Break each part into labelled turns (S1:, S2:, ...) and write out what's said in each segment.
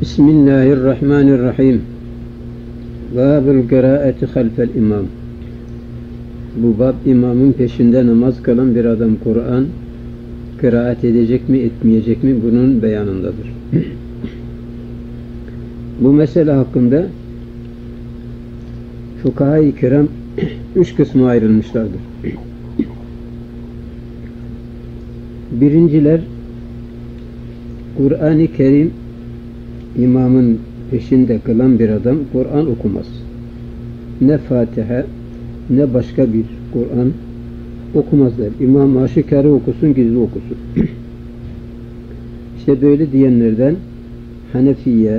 S1: Bismillahirrahmanirrahim. Bâbül kıraati halfel imam. Bu bab, imamın peşinde namaz kılan bir adam Kur'an kıraat edecek mi, etmeyecek mi, bunun beyanındadır. Bu mesele hakkında fukaha-i kiram 3 kısma ayrılmışlardır. Birinciler, Kur'an-ı Kerim imamın peşinde kılan bir adam Kur'an okumaz. Ne Fatiha ne başka bir Kur'an okumazlar. İmam aşikarı okusun, gizli okusun. İşte böyle diyenlerden Hanefiye,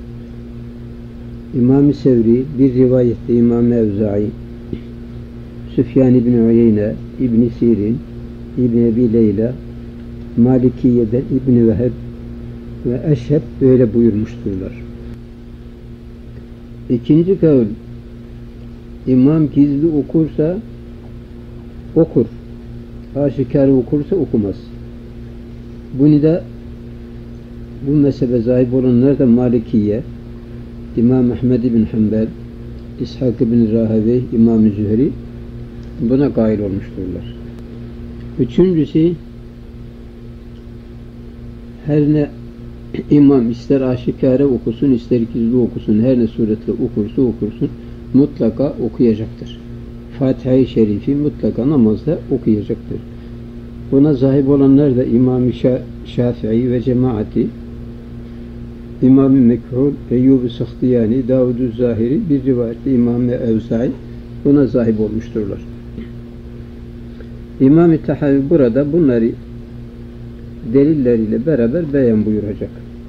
S1: İmam-ı Sevri, bir rivayette İmam-ı Evza'i, Süfyan İbni Uyeyne, İbni Sirin, İbni Ebi Leyla, Malikiye'den İbni Veheb ve Eşheb böyle buyurmuşturlar. İkinci kavl, İmam gizli okursa okur, aşikare okursa okumaz. Bunu da bu mezhebe sahip olanlar da Malikiye, İmam Ahmed bin Hanbel, İshak bin Rahevey, İmam-ı Zühri buna kail olmuşturlar. Üçüncüsü, her ne imam ister aşikare okusun, ister gizli okusun, her ne suretle okursa okursun, mutlaka okuyacaktır. Fatiha-i Şerifi mutlaka namazda okuyacaktır. Buna sahip olanlar da İmam-ı Şafii ve cemaati, İmam-ı Mekhul, Eyyub-u Sahtiyani, Davud-u Zahiri, bir rivayette İmam-ı Evza'i buna sahip olmuşturlar. İmam-ı Tahavi burada bunları delilleriyle beraber beyan buyuracak.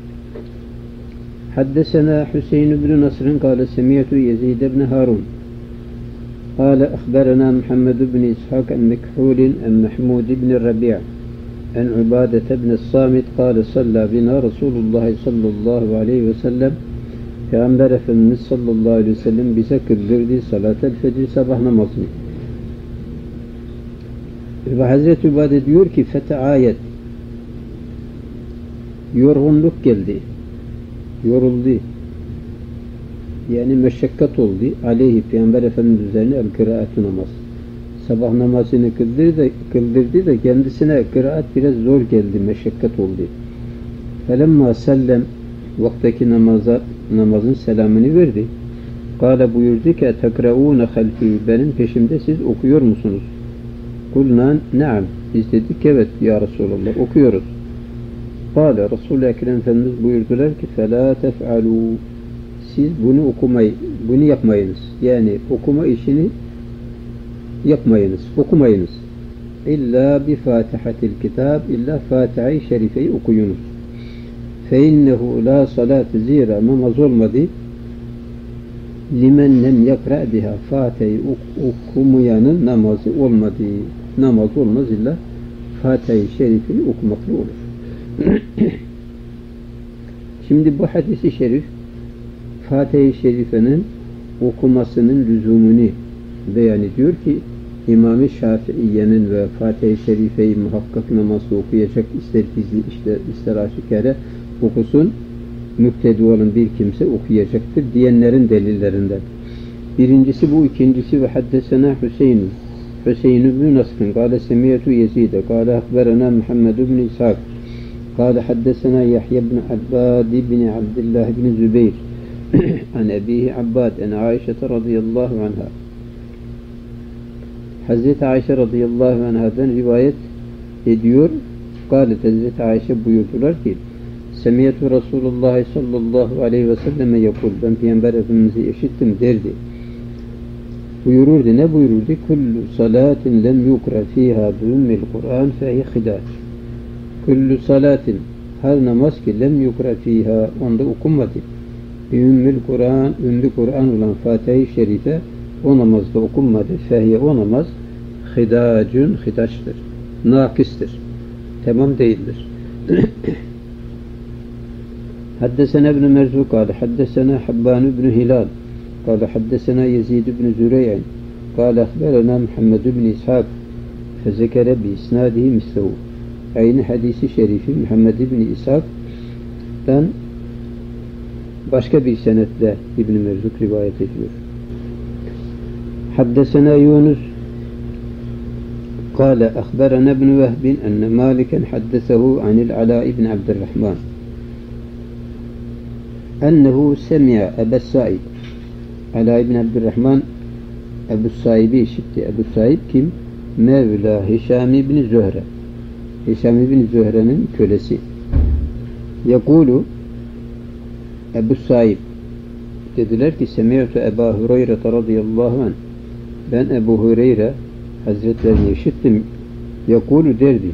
S1: Haddesena Hüseyin ibn Nasr'ın kâle semiyetü Yezid ibn Harun kâle akhberena Muhammed ibn İshak en Mekhulin en Mahmud ibn Rabi' en Ubadet ibn Samit kâle salla bina Resulullah sallallahu aleyhi ve sellem Peygamber Efendimiz sallallahu aleyhi ve sellem bize kıldırdı salat-el fecr, sabah namazını. Ve Hazreti Ubade diyor ki feteayet, yorgunluk geldi, yoruldu, yani meşakkat oldu aleyhi Peygamber Efendimiz üzerine el-kıraat-ı namaz. Sabah namazını kıldırdı da kendisine kıraat biraz zor geldi, meşakkat oldu. Felemma sellem, vaktaki namazın selamını verdi. Kâle buyurdu ki tekraûne halfî, benim peşimde siz okuyor musunuz? Kulna ne'am, biz dedik evet ya Resulallah okuyoruz. Kâle Resul-i Ekrem Efendimiz buyurdular ki فَلَا تَفْعَلُوا, siz bunu yapmayınız. Yani okuma işini yapmayınız, okumayınız. İlla bi fatihatil kitab, illa Fatiha-i Şerife'yi okuyunuz. فَاِنَّهُ لَا صَلَاتِ, zira namaz olmadı. لِمَنْ لَمْ يَقْرَأْ بِهَا, Fatiha'yı okumayanın namazı olmadı. Namaz olmaz illa Fatiha-i Şerife'yi okumakla olur. Şimdi bu hadis-i şerif Fatiha-i Şerife'nin okumasının lüzumunu beyan ediyor ki İmam-ı Şafii'nin ve Fatiha-i Şerife'yi muhakkak namazda okuyacak, ister gizli ister aşikare okusun, müktedi olan bir kimse okuyacaktır diyenlerin delillerinden. Birincisi bu, ikincisi ve haddesena Hüseyin ibn Nasr'ın kâle semiyetü Yezid'e kâle akberena Muhammed ibn İshak قال حدثنا يحيى بن عباد بن عبد الله بن زبير عن أبيه عباد عن عائشة رضي الله عنها. Hazreti Ayşe radıyallahu anhadan rivayet ediyor. Kâlet, Hazreti Ayşe buyurdular ki Semiyetu Resulullah sallallahu aleyhi ve selleme yakul, ben Peygamber Efendimiz'i işittim derdi. Buyururdu, ne buyururdu? Kullu salatin lem yukra fiha bi'ummil Kur'an fehi hidaç. Kullu salatin, her namaz ki lem yukra fiha, onda okunmadı. Ümmül Kur'an, Ümmü Kur'an olan Fatiha-i Şerife o namazda okunmadı. Fehiye, o namaz hidacun, hidaçtır. Nakistir. Tamam değildir. Haddesena ibn Merzu kâle haddesena Habban ibn Hilal kâle haddesena Yezid ibn Zürey'in kâle ahberena Muhammed ibn İshak fezekere bi isnadihi mislehu. Aynı hadisi şerifi Muhammed ibn İshak'tan başka bir senetle İbn-i Merzuk rivayet ediyor. Haddesena Yunus قال أخبرنا ابن وهب أن مالكا حدثه عن العلاء بن عبد الرحمن أنه سمع أبا السائب علاء بن عبد الرحمن أبو السائب'i işitti. Ebu Saib kim? Mevla Hişam ibn Zühre. Hişam ibn Zühre'nin kölesi. Yekulu Ebu Saib dediler ki Semi'tu Ebu Hureyre radıyallahu anh, ben Ebu Hureyre Hazretlerini işittim. Yekulu derdi.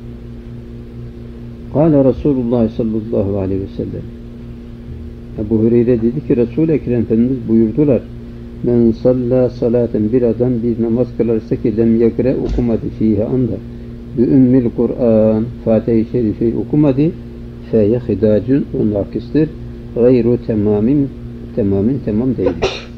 S1: Kâle Resulullah sallallahu aleyhi ve sellem. Ebu Hureyre dedi ki Resul-i Ekrem Efendimiz buyurdular. Men salla salaten, bir adam bir namaz kılarsa ki lem yekre okumadı fihi anda bi ümmil Kur'an, Fatiha-i Şerife'yi okumadı, feye hidacun, o nakistir, gayru temamin tamam değildir.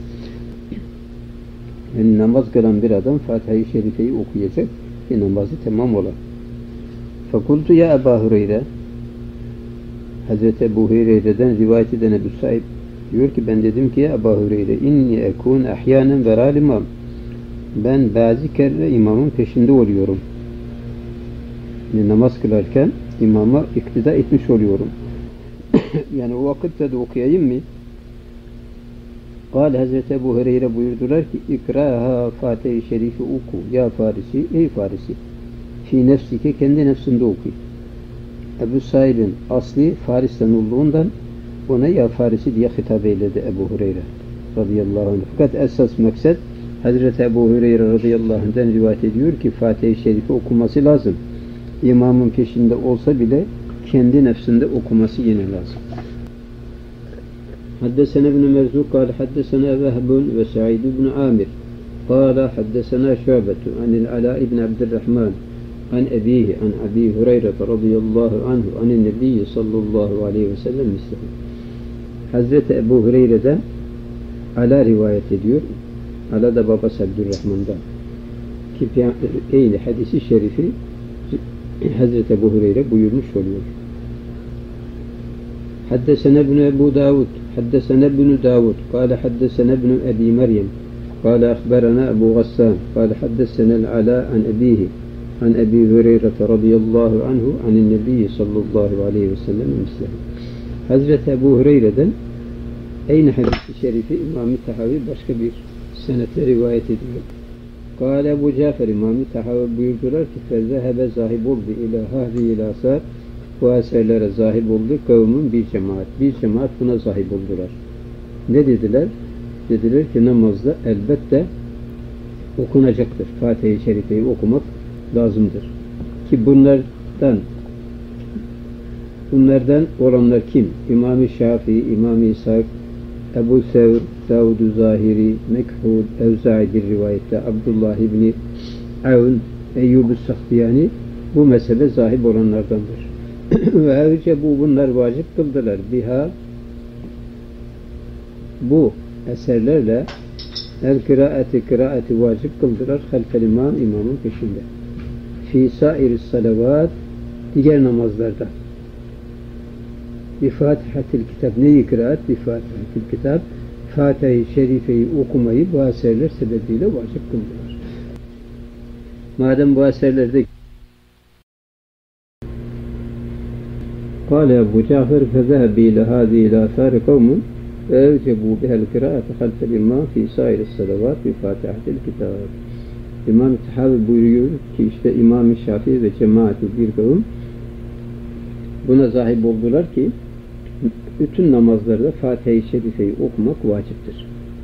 S1: Yani namaz kılan bir adam Fatiha-i Şerife'yi okuyacak ki namazı tamam olur. Fakultu ya Ebu Hureyre, Hazreti Ebu Hureyre'den rivayet eden Ebu Saib diyor ki ben dedim ki ya Ebu Hureyre inni ekun ahyanen veral imam, ben bazı kere imamın peşinde oluyorum. Yani namaz kılarken imama iktida etmiş oluyorum. Yani o vakitte de okuyayım mı? Kâle Hazreti Ebu Hureyre buyurdular ki ikraha Fatiha-i Şerifi oku ya Farisi, ey Farisi, fi nefsike, kendi nefsinde oku. Ebu Saib'in asli Faris'ten olduğundan ona ya Farisi diye hitap eyledi Ebu Hureyre radıyallahu anh. Fakat esas maksat Hazreti Ebu Hureyre radıyallahu anh'den rivayet ediyor ki Fatiha-i Şerifi okuması lazım. İmamın peşinde olsa bile kendi nefsinde okuması yine lazım. Haddesena ibn Merzuk kâle haddesena Vehbun ve Sa'id ibn Amir kâle haddesena Şu'betu anil Ala ibn Abdurrahman an ebihi an Abi Hureyre radıyallahu anhu anin nebiyyi sallallahu aleyhi ve sellem mislihi. Hazreti Ebu Hureyre'den Ala rivayet ediyor. Ala da babası Abdurrahman'dan. Ki aynı hadisi şerifi Hazreti Ebu Hureyre buyurmuş oluyor. Haddesena ibn Ebu Davud haddesena ibn Davud kâle haddesena ibn Ebi Meryem kâle akhberana Ebu Gassan kâle haddesena Ala an ebihi an Ebi Hureyre radıyallahu anhu anin nebiyyi sallallahu aleyhi ve sellem mislihi. Hazreti Ebu Hureyre'den aynı hadis-i şerifi İmam-ı Tahavi başka bir senetle rivayet ediyor. Kâle Ebu Cafer İmam-ı Tahavi buyurdular ki fezehebe zahib oldu ila hâzî asar, bu eserlere zahib oldu kavmin bir cemaat. Bir cemaat buna zahib oldular. Ne dediler? Dediler ki namazda elbette okunacaktır. Fatiha-i Şerife'yi okumak lazımdır. Ki bunlardan olanlar kim? İmam-ı Şafii, İmam-ı İshak, Ebu Sevr, Davud-u Zahiri, Mekhul, Evza'idir rivayette, Abdullah ibn Avn, Eyyub-u Sahtiyani bu mezhebe zahib olanlardandır. Ve ayrıca bunlar vacip kıldılar. Biha bu eserlerle kıraati vacip kıldılar. Halfel imam, imamın peşinde. Fî sâir-i salavat, diğer namazlarda. Bi Fatihatil Kitab, neyi kıraat? Bi Fatihatil Kitab, Fatiha-i Şerife'yi okumayı bu eserler sebebiyle vacip kıldılar. Madem bu eserlerde قال أبو جعفر فذهب إلى هذه الآثار قوم فأوجبوا بها القراءة خلف الإمام في سائر الصلوات بفاتحة الكتاب. İmam Tahavi buyuruyor ki işte İmam-ı Şafii ve cemaati bir kavim buna zahip oldular ki bütün namazlarda Fatiha-i Şerife'yi okumak vaciptir.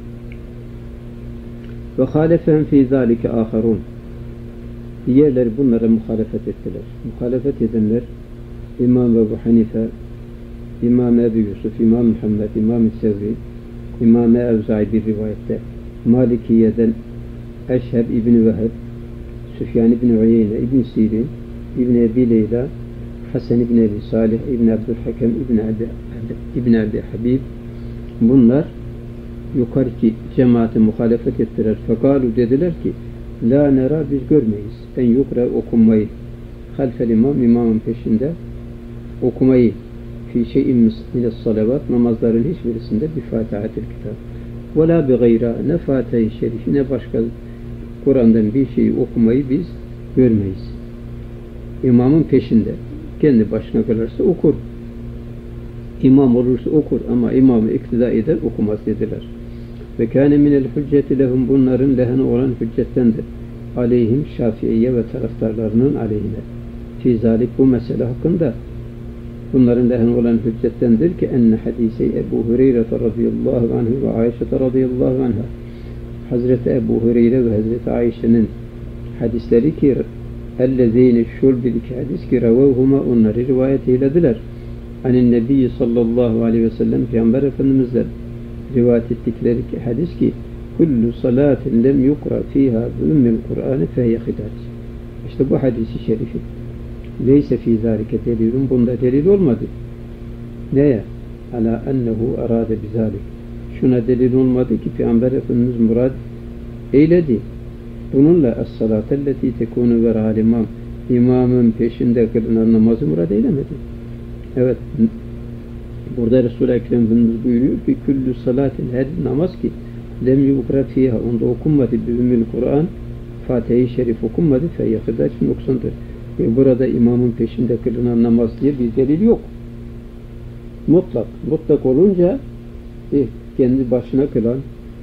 S1: Ve halefem fî zâlike âharûn. Diğerleri bunlara muhalefet ettiler. Muhalefet edenler İmam Ebu Hanife, İmam Ebu Yusuf, İmam Muhammed, İmam Sevri, İmam Evza'i bir rivayette, Malikiye'den Eşheb İbni Veheb, Süfyan İbni Uyeyne, İbni Sirin, İbni Ebi Leyla, Hasan İbni Ebi Salih, İbni Abdülhakem, İbni Abi Habib, bunlar yukarıki cemaate muhalefet ettiler. Fekalu dediler ki, la nera, biz görmeyiz. En yukra okunmayı, halfel imam, imamın peşinde okumayı fi şey'in min salavat, namazların hiçbirisinde bir Fatihatil Kitab. Ve la bi gayra, ne Fatiha-i Şerif ne başka Kur'an'dan bir şeyi okumayı biz görmeyiz. İmamın peşinde. Kendi başına kalırsa okur. İmam olursa okur ama imamı iktida eder okumaz dediler. Ve kâne minel hücceti lehum, bunların lehine olan hüccettendir. Aleyhim, Şafiiye ve taraftarlarının aleyhine. Fi zalik, bu mesele hakkında bunların lehine olan hüccettendir ki enne hadise Ebu Hureyre radıyallahu anh ve Ayşe radıyallahu anha, Hazreti Ebu Hureyre ve Hazreti Ayşe'nin hadisleri ki ellezeyni şul bil hadis ki revâhuma, onları rivayet eylediler. Anin Nebi sallallahu aleyhi ve sellem, Peygamber Efendimiz'den rivayet ettikleri ki hadis ki kullu salatin lem yukra fiha bi ummil Kur'an fehye hidac. İşte bu hadisi şerifi. Leyse fî zâlike delilun, bunda delil olmadı. Neye? Ala ennehu arâde bizâlik. Şuna delil olmadı ki Peygamber Efendimiz murad eyledi. Bununla es-salâtelleti tekûnü verâl imam, imamın peşinde kılınan namazı murad eylemedi. Evet, burada Resul-i Ekrem Efendimiz buyuruyor ki küllü salatin, her namaz ki lem yukra fiha, onda okunmadı bi ümmül Kur'an, Fatiha-i Şerif okunmadı, feyyakıda için noksandır. Burada imamın peşinde kılınan namaz diye bir delil yok. Mutlak. Mutlak olunca kendi başına kılan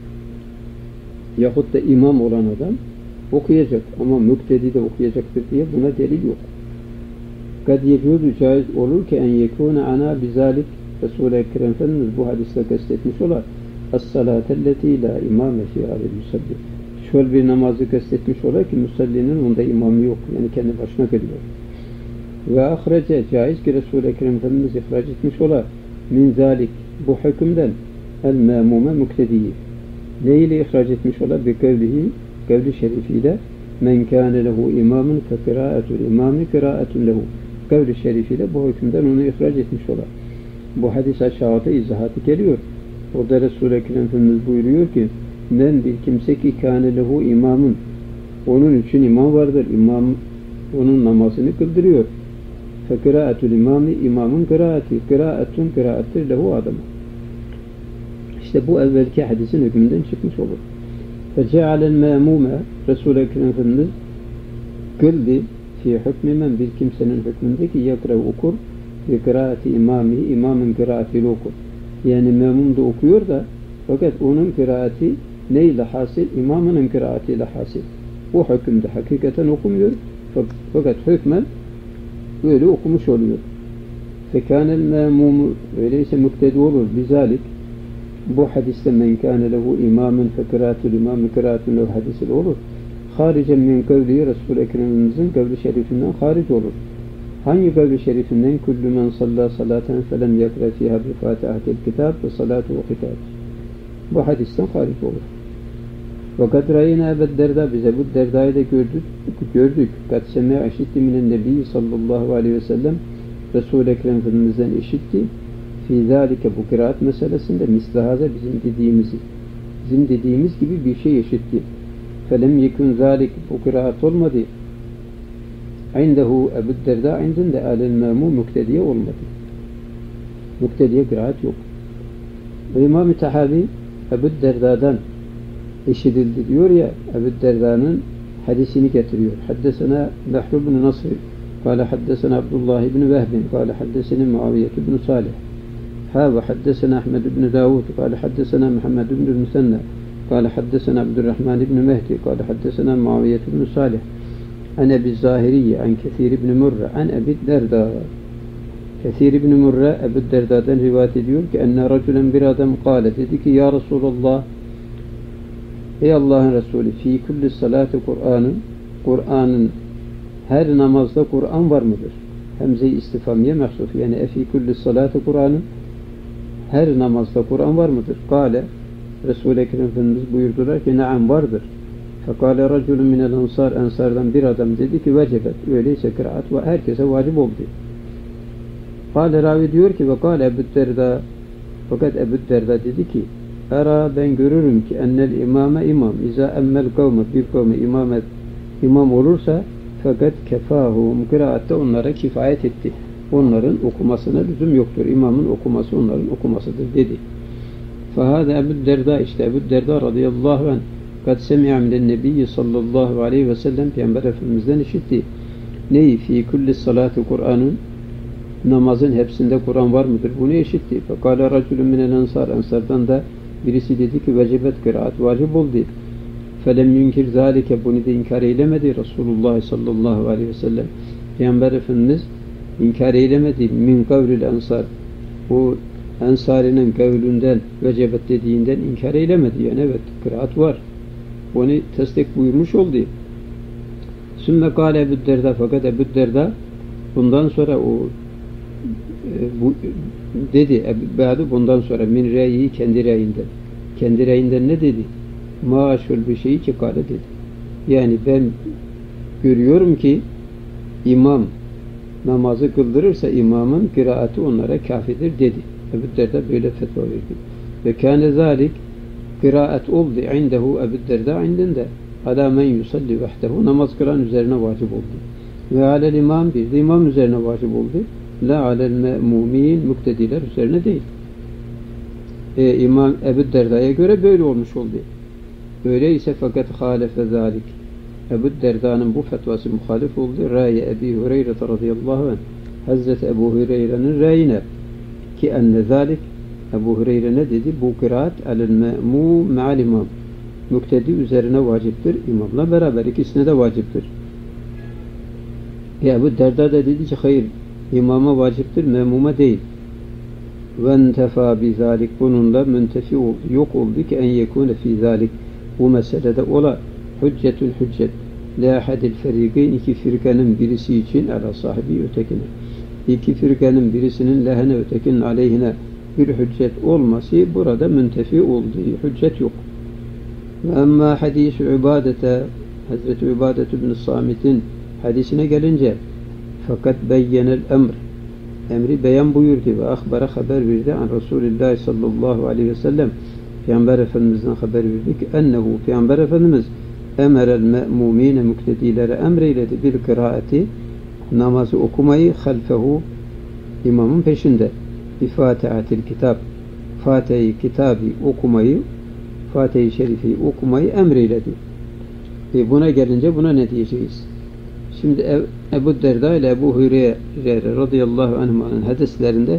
S1: yahut da imam olan adam okuyacak ama müktedi de okuyacaktır diye buna delil yok. Kad yecuzu, caiz olur ki en yekûne ana bizalik, Resul-i Ekrem Efendimiz bu hadiste kastetmiş olar es-salâtelleti la imâme fîhâ vel musalli, şöyle bir namazı kastetmiş olar ki musallinin onda imamı yok, yani kendi başına kılıyor. Ve ahrece, caiz ki Resul-i Ekrem Efendimiz ihraç etmiş olar min zalik, bu hükümden el-mâmume muktediyi, ne ile ihraç etmiş olar? Bi kevlihi, kevli şerifiyle men kâne lehu imâmun fe kırâetul imâmi kırâetun lehu, kevli şerifiyle bu hükümden onu ihraç etmiş olar. Bu hadis aşağıda izahatı geliyor. Orada Resul-i Ekrem Efendimiz buyuruyor ki men bir kimse ki kâne lehu imâmun, onun için imam vardır. İmam onun namazını kıldırıyor. Fe kırâetul imâmi, imamın kıraati, kıraatun kıraattir lehu adama. İşte bu evvelki hadisin hükmünden çıkmış olur. Ve cealel me'mume, Resul-i Ekrem Efendimiz kıldı fi hükmü men, bir kimsenin hükmündeki yakra okur ve kıraati imami, imamın kıraatiyle okur. Yani memum da okuyor da fakat onun kıraati neyle hasıl? İmamının kıraatiyle hasıl. O hükümde hakikaten okumuyor fakat hükmen öyle okumuş oluyor. Fekânel me'mumu, öyleyse muktedi olur bizalik. Bu hadiste men kâne lehu imâmen fe kırâtul imâmi kırâtun lehu hadisi olur. Haricen min kavli Resul-i Ekrem'imizin kavli şerifinden haric olur. Hangi kavli şerifinden? Kullu men sallâ salâten felem yakra fîhâ bi fâtihatil kitâb ve salâtu ve hitâb. Bu hadisten haric olur. Ve kad râyina Ebu Derda, biz Ebu Derda'yı da gördük. Kad semâ işitti minen Nebi sallallahu aleyhi ve sellem, Resul-i Ekrem Efendimiz'den işitti. Fî zâlike, bu kıraat meselesinde mislahaza bizim dediğimiz gibi bir şey işitti. Felem yekun zâlik, bu kıraat olmadı. İndehu, Ebu Derda indinde alel-mâmu muktediye olmadı. Muktediye kıraat yok. Ve İmam-ı Tahavi Ebu Derda'dan işitildi diyor ya, Ebu Derda'nın hadisini getiriyor. Haddesena Behr ibn Nasr, kâle haddesena Abdullah ibn Vehbin, kâle haddesena Muaviye ibn Salih, ve haddesena Ahmed ibn Davud, kâle haddesena Muhammed ibn Müsenna, kâle haddesena Abdurrahman ibn Mehdi, kâle haddesena Muaviye ibn Salih, an Ebi Zahiriye, an Kethir ibn Murra, an Ebi Derda. Kethir ibn Murra Ebu Derda'dan rivayet ediyor ki enne racülen, bir adam kâle, dedi ki ya Resulallah, ey Allah'ın Resulü, fi kulli salati Kur'an'ın her namazda Kur'an var mıdır? Hemze-i istifamiye mahsuf, yani fi kulli salati Kur'an'ın her namazda Kur'an var mıdır? Kâle, Resul-i Ekrem Efendimiz buyurdular ki naam, vardır. Fekâle racülün minel ansar, ensardan bir adam dedi ki vecebet, öyleyse kıraat ve herkese vacip oldu. Kâle, ravi diyor ki ve kâle Ebu Derda, fakat Ebu Derda dedi ki ara, ben görürüm ki ennel imame imam izâ emmel kavme, bir kavme imam olursa fakat kefâhum, kıraatte onlara kifayet etti. Onların okumasına lüzum yoktur. İmamın okuması onların okumasıdır dedi. Fahâde Ebu Derda, işte Ebu Derda radıyallahu anh kad semi'a minen nebiyyi sallallahu aleyhi ve sellem, Peygamber Efendimiz'den işitti. Neyi? Fî kulli salâti Kur'an'ın, namazın hepsinde Kur'an var mıdır? Bunu işitti. Fekâle racülün minel ensar, ensardan da birisi dedi ki vecibet kıraat, vacip oldu. Felem yunkir zâlike, bunu da inkar eylemedi Resulullah sallallahu aleyhi ve sellem. Peygamber Efendimiz inkar eylemedi. Min kavlil ensar, bu ensarinin kavlünden, vecibet dediğinden inkar eylemedi. Yani evet, kıraat var. Onu tasdik buyurmuş oldu. Sümme kâle Ebu Derda, fakat Ebu Derda bundan sonra bu dedi, bundan sonra min re'yi, kendi re'inden. Kendi re'inden ne dedi? Maaşul bir şeyi ki kâle dedi. Yani ben görüyorum ki imam namazı kıldırırsa imamın kıraatı onlara kafidir dedi. Ebu Derda böyle fetva verdi. Ve kâne zâlik, kıraat oldu indehu, Ebu Derda indinde alâ men yusalli vahdehu, namaz kılan üzerine vacip oldu. Ve alel imam, bir de imam üzerine vacip oldu. La alel me'mumin, muktediler üzerine değil. İmam Ebu Derda'ya göre böyle olmuş oldu. Öyleyse fakat hâlefe zâlik, Ebu Derda'nın bu fetvası muhalif oldu. Râye Ebi Hureyre radıyallahu anh, Hazreti Ebu Hureyre'nin râyine ki enne zâlik, Ebu Hureyre ne dedi? Bu kıraat alel me'mû me'al imam, muktedi üzerine vaciptir. İmamla beraber ikisine de vaciptir. Ebu Derda da dedi ki hayır, imama vaciptir, memuma değil. Ve entefa bizalik, bununla müntefi oldu, yok oldu ki en yekune fi zalik, bu meselede ola hüccetül hüccet la ahadil ferigeyn, iki firkanın birisi için ala sahibi ötekine, iki firkanın birisinin lehine ötekinin aleyhine bir hüccet olması burada müntefi olduğu hüccet yok. Ve amma hadis-i ibadete, Hazreti Übadet ibn Samit'in hadisine gelince fakat beyyenel emri beyan buyurdu ve ahbara haber verdi an Resulullah sallallahu aleyhi ve sellem, Peygamber Efendimiz'den haber verdi ki ennehu, Peygamber Efendimiz emerel me'mumine, muktedilere emreyledi bil kıraati, namazı okumayı halfehu, imamın peşinde, bi fatihatil kitab, Fatiha-i kitabı okumayı, Fatiha-i şerifi okumayı emreyledi. Buna gelince buna ne diyeceğiz? Şimdi Ebu Derda ile Ebu Hureyre radıyallahu anh'ın hadislerinde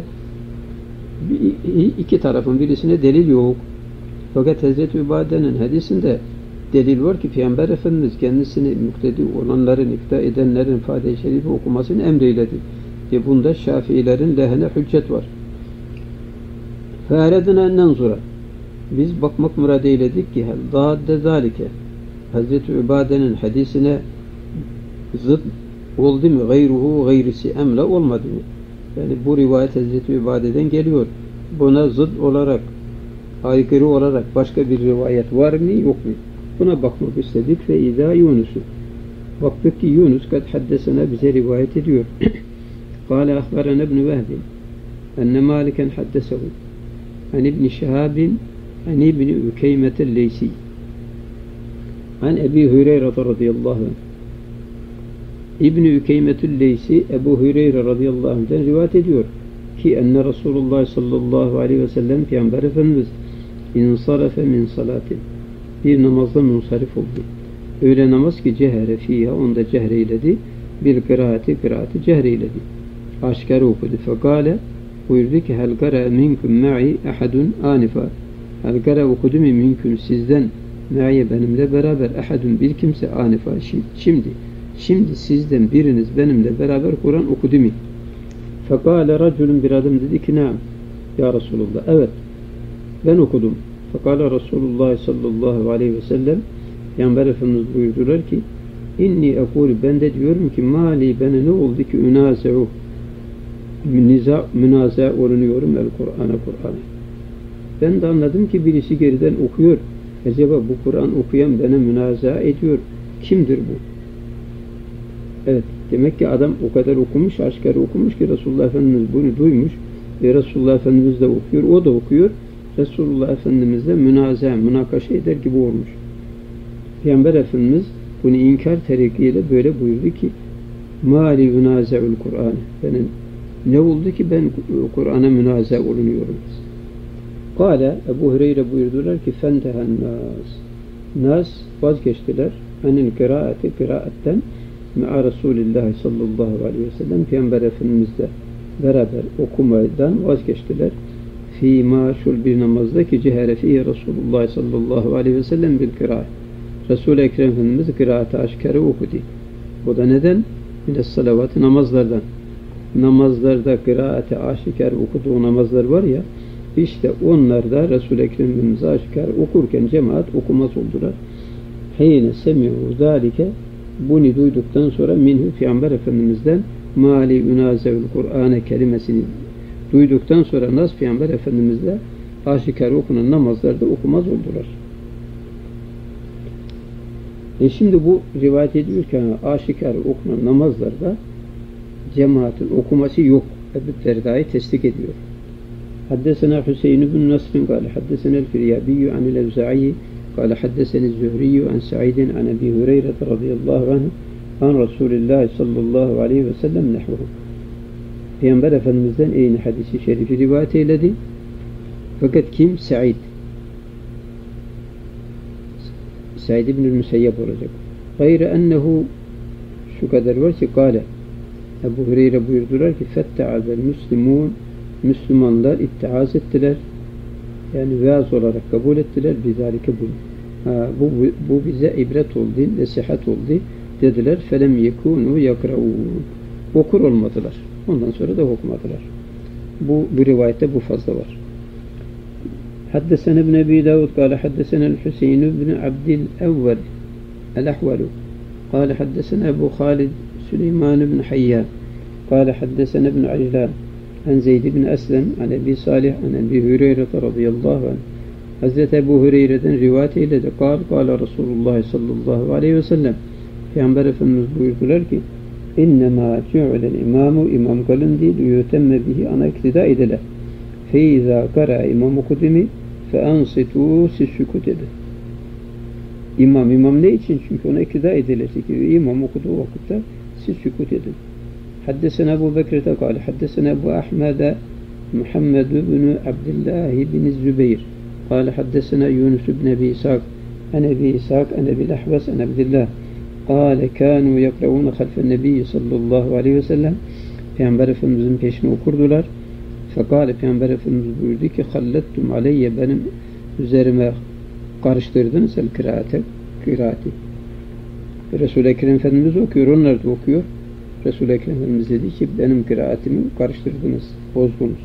S1: iki tarafın birisine delil yok. Fakat Hazreti Übade'nin hadisinde delil var ki Peygamber Efendimiz kendisini muktedi olanların, ikta edenlerin Fatiha-i Şerifi okumasını emreyledi. Bunda Şafiilerin lehine hüccet var. فَاَرَدْنَا اَنَّنْزُرَ, biz bakmak murad eyledik ki dâdde zâlike, Hazreti Übade'nin hadisine zıt oldu mu, gayruhu gayrisi emle olmadı mı? Yani bu rivayet Hazreti Übade'den geliyor. Buna zıt olarak, aykırı olarak başka bir rivayet var mı yok mu? Buna bakmak istedik ve izâ Yunus'u. Baktık ki Yunus kad haddesena, bize rivayet ediyor. Kâle ahberana ibn Vehbin enne Maliken haddesehu an ibn Şihabin an ibn Ükeymetel Leysi an Ebi Hureyre radıyallahu anh. İbn-i Ükeymetül Leysi Ebu Hureyre radıyallahu anh'den rivayet ediyor ki enne Resulullah sallallahu aleyhi ve sellem, Peygamber Efendimiz insarafe min salatin, bir namazda munsarif oldu. Öyle namaz ki cehere fiha, onda cehreyledi, bir kıraati cehreyledi, aşkarı okudu. Fekale, buyurdu ki hel gara minkum ma'i ahadun anifa, hel gara okudu mu minkum, sizden, ma'i benimle beraber, ahadun bir kimse, anifa şimdi sizden biriniz benimle beraber Kur'an okudu mu? Fekale racülün, bir adam dedi ki naam ya Resulullah, evet ben okudum. Fekale Resulullah sallallahu aleyhi ve sellem, Peygamber Efendimiz buyurdular ki inni ekûlü, ben de diyorum ki mali, bana ne oldu ki ünaze'u, münaza olunuyorum el Kur'an'a. Ben de anladım ki birisi geriden okuyor. Acaba bu Kur'an okuyan bana münaza ediyor. Kimdir bu? Evet, demek ki adam o kadar okumuş, aşkarı okumuş ki Resulullah Efendimiz bunu duymuş ve Resulullah Efendimiz de okuyor, o da okuyor. Resulullah Efendimiz de münakaşa eder gibi olmuş. Peygamber Efendimiz bunu inkar terikiyle böyle buyurdu ki mâli yunâze'ül Kur'an, benim Ne oldu ki ben Kur'an'a münaza olunuyorum? Kâle, Ebu Hureyre buyurdular ki fentehen nas. Nas vazgeçtiler. Anil kıraati, kıraatten me'a Resulillah sallallahu aleyhi ve sellem Peygamber Efendimizle beraber okumadan vazgeçtiler. Fîmâ şul bir namazda ki cehre fîhî Resulullah sallallahu aleyhi ve sellem bil kıraat. Resul-i Ekrem Efendimiz kıraat-ı aşikâre okudu. O da neden? Mines salavat, namazlardan. Namazlarda kıraat-ı aşikâr okuduğu namazlar var ya, işte onlarda Resul-i Ekrem Efendimiz aşikâr okurken cemaat okumaz oldular. Heyne semi'u zâlike, bunu duyduktan sonra minhu Peygamber Efendimiz'den mali ünazevül Kur'an'e kelimesini duyduktan sonra nas Peygamber Efendimiz'le aşikâr okunan namazlarda okumaz oldular. Şimdi bu rivayet edilirken aşikâr okunan namazlarda cemaatin okuması yok. Ebu Derda'yı tesdik ediyor. Haddesena Hüseyin bin Nasr'ın kâle haddesena el-Firyabiyyü anil Evza'i kâle haddeseni Zühriyyü an Sa'idin an Ebi Hureyre radıyallahu anh an Resulillah sallallahu aleyhi ve sellem nehvuhu. Peygamber Efendimiz'den aynı hadisi şerifi rivayet eyledi. Fakat kim? Sa'id. Sa'id ibn-i Müseyyep olacak. Gayrı ennehu şu kadar var ki kâle Ebu Hureyre buyurdular ki fette'azel müslimûn Müslümanlar ittiaz ettiler. Yani vaaz olarak kabul ettiler. Bizalike bu bize ibret oldu, nesihat oldu dediler. Felem yekûnû yakra'ûn. Okur olmadılar. Ondan sonra da okumadılar. Bu rivayette bu fazla var. Haddesene ibn Ebi Davud kâle haddesene el-Hüseyin ibn Abdil Evvel el-Ahvalu kâle haddesene Ebu Khalid Süleyman ibn Hayyan kâle haddesene ibn Aclan an Zeyd ibn Eslem an Ebi Salih an Ebi Hureyre radıyallahu anh. Hazreti Ebu Hureyre'den rivayet eyledi. Kâle Resulullah sallallahu aleyhi ve sellem Peygamber Efendimiz buyurdular ki İnnemâ cu'lel imâmu imam kılındı liyutemme bihi ana iktida ediler. Feyza kara imam okudu mi feansitû siz sükut edin. İmam ne için? Çünkü ona iktida edilir. İmam okuduğu vakitte siz sükut edin. Haddesena Ebu Bekir'de kâle haddesena Ebu Ahmed'e Muhammed ibn Abdullah ibn Zübeyir kâle haddesena Yunus ibn Ebi İshak an Ebi İshak an Ebi Lahbas an Abdullah kâle kânû yakra'ûne halfen nebiyyi sallallahu aleyhi ve sellem Peygamber Efendimiz'in peşine okurdular. Fekâle Peygamber Efendimiz buyurdu ki hallettum aleyye benim üzerime karıştırdınız el kıraati. Resul-i Ekrem Efendimiz okuyor, onlar da okuyor. Resul-i Ekrem Efendimiz dedi ki benim kıraatimi karıştırdınız, bozdunuz.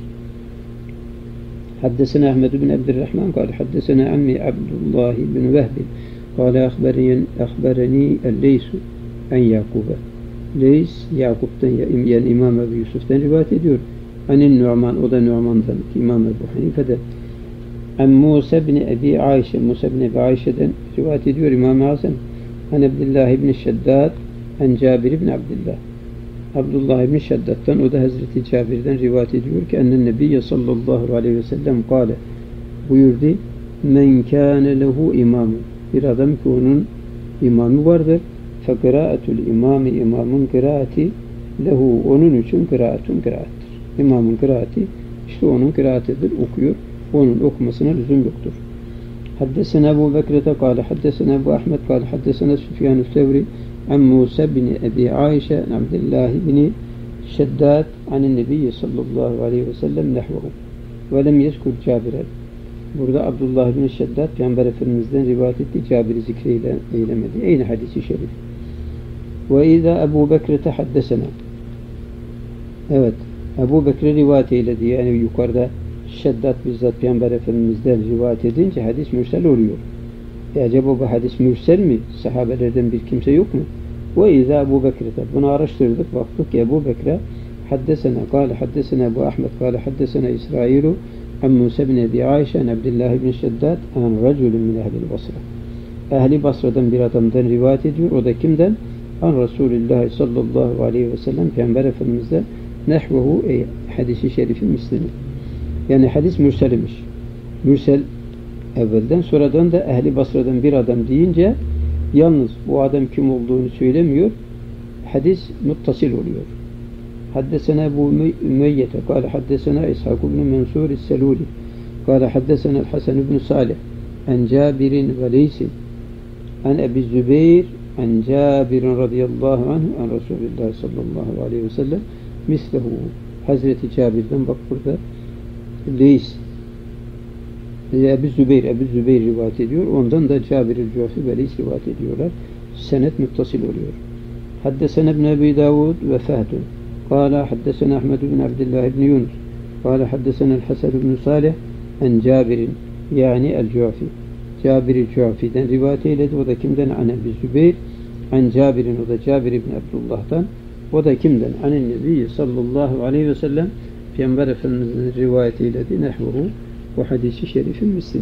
S1: Haddesena Ahmed bin Abdurrahman kâle haddesena ammi Abdullah bin Vehb kâle ahbereni el-Leysu en Yakub'e. Leys, Yakup'tan yani İmam Ebu Yusuf'tan rivayet ediyor. Anin Nu'man, o da Nu'man'dan İmam Ebu Hanife'de. An Musa bin Ebi Ayşe, Musa bin Ebi Ayşe'den rivayet ediyor İmam-ı Azam. An Abdullah ibn Şeddat, an Cabir ibn Abdullah. Abdullah ibn Şeddat'tan, o da Hazreti Cabir'den rivayet ediyor ki ennen Nebiyye sallallahu aleyhi ve sellem kâle buyurdu. Men kâne lehu imamı. Bir adam ki onun imamı vardır. Fekirâetul imami, imamın kıraati lehu, onun için kıraatun kıraattir. İmamın kıraati işte onun kıraatidir, okuyor. Onun okumasına lüzum yoktur. Haddesena Ebu Bekir'de kâle haddesena Ebu Ahmed kâle haddesena Süfyan-ı Sevri an Musa bin Ebi Ayşe an Abdullah bin Şeddat anin Nebiyyi sallallahu aleyhi ve sellem nehvehu ve lem yezkur Cabir'e. Burada Abdullah bin Şeddat Peygamber Efendimiz'den rivayet etti, Cabir'i zikreyle Aynı hadisi şerif. Ve izâ Ebu Bekir'de haddesena. Evet, Ebu Bekir'e rivayet eyledi. Yani yukarıda Şeddat bizzat Peygamber Efendimiz'den rivayet edince hadis mürsel oluyor. Acaba bu hadis mürsel mi? Sahabelerden bir kimse yok mu? Ve izâ Ebu Bekir'de. Bunu araştırdık. Baktık ki Ebu Bekir'e haddesena kâle haddesena Ebu Ahmed kâle haddesena İsrailu an Musa bin Ebi Ayşe an Abdullah bin Şeddat an racülün min ehlil Basra. Ehli Basra'dan bir adamdan rivayet ediyor. O da kimden? An Resulullah sallallahu aleyhi ve sellem Peygamber Efendimiz'den nehvehu hadisi şerifi mislini. Yani hadis mürsel imiş. Mürsel evvelden, sonradan da Ehli Basra'dan bir adam deyince yalnız bu adam kim olduğunu söylemiyor. Hadis muttasıl oluyor. حدثنا أبو أمية قال حدثنا إسحاق بن منصور السلولي قال حدثنا الحسن بن صالح عن جابر وليس عن أبي الزبير عن جابر رضي الله عنه عن رسول الله صلى الله عليه وسلم mislehu. Hazreti Cabir'den bak burada Leys Ebu Zübeyir rivayet ediyor. Ondan da Cabir-i Cufi ve Leys rivayet ediyorlar. Senet müttasil oluyor. Haddesena ibn Ebi Davud ve Fehdun. Kâle haddesena Ahmed bin Abdullah ibn Yunus. Kâle haddesena el-Hasan ibn Salih en Cabir'in yani el-Cufi. Cabir-i Cufi'den rivayet eyledi. O da kimden? An Ebu Zübeyir. An Cabir'in, o da Cabir ibn Abdullah'tan. O da kimden? Anin Nebi sallallahu aleyhi ve sellem Peygamber Efendimiz'in rivayet eyledi. Nehvuhu bu hadisi şerifin mislini.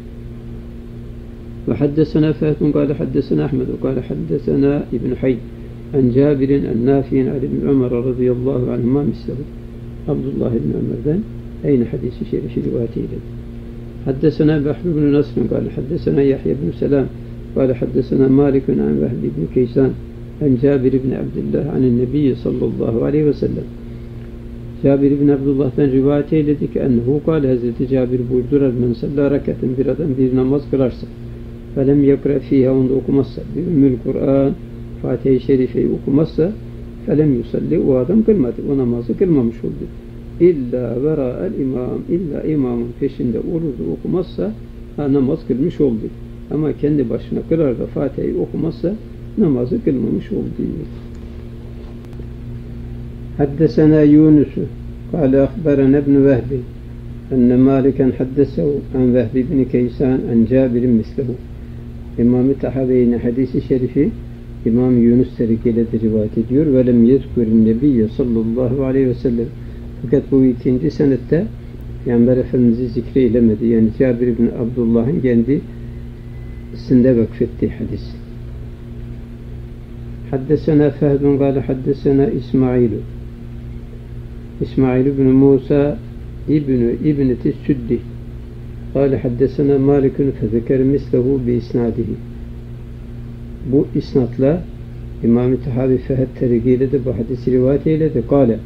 S1: Ve haddesena Fethun kâle haddesena Ahmed kâle haddesena İbn Hayd an Cabir'in en Nafi'in Ali ibn Ömer radıyallahu anhuma mislehu. Abdullah ibn Ömer'den aynı hadisi şerifi rivayet eyledi. Haddesena Behr ibn Nasr kâle haddesena Yahya ibn Selam kâle haddesena Malikun an Vehb ibn Keysan en Cabir ibn Abdullah anin Nebi sallallahu aleyhi ve sellem. Cabir ibn Abdullah'tan rivayet eyledi ki ennehu kâle Hazreti Cabir buyurdular men sallâ rekaten bir adam bir namaz kılarsa felem yakra fîhâ onda okumazsa bir ümmül Kur'an Fatiha-i Şerife'yi okumazsa felem yusalli o adam kılmadı. O namazı kılmamış oldu. İlla verâ'el imam illa imamın peşinde olurdu okumazsa namaz kılmış oldu. Ama kendi başına kılar da Fatiha'yı okumazsa namazı kılmamış oldu. Haddesena Yunus kâle akhberana ibn Vehbi enne Maliken haddesehu an Vehbi ibn Keysan en Cabir'in mislehu. İmam-ı Tahavi'nin hadisi şerifi İmam Yunus Serikele'de rivayet ediyor. Ve lem yezkurin nebiyye sallallahu aleyhi ve sellem. Fakat bu ikinci senette Peygamber Efendimiz'i zikreylemedi. Yani Cabir ibn Abdullah'ın kendisinde vakfettiği hadis. Haddesena Fehdun kâle haddesena İsmail ibn Musa İbneti Süddi kâle haddesena Malikun fezeker mislehu bi isnadihi. Bu isnatla İmam-ı Tahavi Fehd terikiyle de bu hadisi rivayet eyledi. Kâle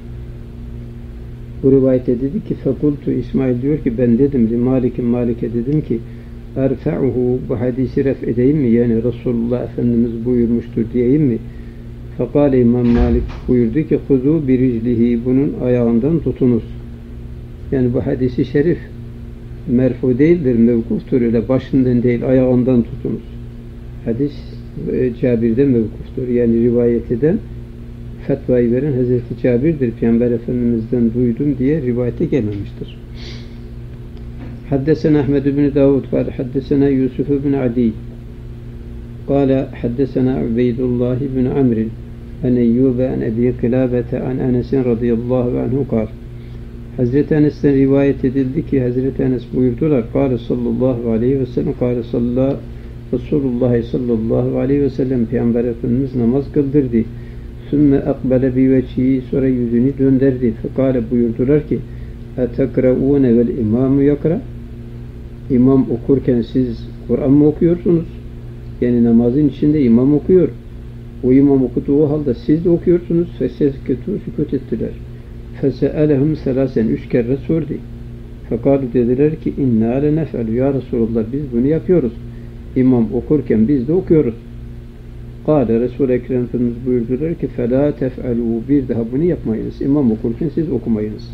S1: bu rivayette dedi ki fekultu İsmail diyor ki ben dedim Malik'e dedim ki erfa'uhu bu hadisi ref edeyim mi? Yani Resulullah Efendimiz buyurmuştur diyeyim mi? Fekale İmam Malik buyurdu ki huzu biriclihi bunun ayağından tutunuz. Yani bu hadisi şerif merfu değildir, mevkuftur. Öyle başından değil ayağından tutunuz. Hadis Cabir'de mevkuftur. Yani rivayet eden fetvayı veren Hazreti Cabir'dir. Peygamber Efendimiz'den duydum diye rivayete gelmemiştir. Haddesena Ahmed ibn Davud kâle haddesena Yusuf ibn Adi kâle haddesena Ubeydullah ibn Amrin en Eyyube en Ebi Kilâbete en Enes'in radıyallahu anhu kâle. Hazreti Enes'ten rivayet edildi ki Hazreti Enes buyurdular. Kâle sallallahu aleyhi ve sellem kâle Resulullah sallallahu aleyhi ve sellem Peygamber Efendimiz namaz kıldırdı. Sümme akbele bi vecihi sonra yüzünü döndürdü. Fekâle buyurdular ki etekra'ûne vel imâmu yakra. İmam okurken siz Kur'an mı okuyorsunuz? Yani namazın içinde imam okuyor. O imam okuduğu halde siz de okuyorsunuz. Fesesketû sükût ettiler. Fese'elehum selasen 3 kere sordu. Fekâlu dediler ki inna le nef'elü ya Resulullah biz bunu yapıyoruz. İmam okurken biz de okuyoruz. Kâle Resul-i Ekrem Efendimiz buyurdular ki felâ tef'elû bir daha bunu yapmayınız. İmam okurken siz okumayınız.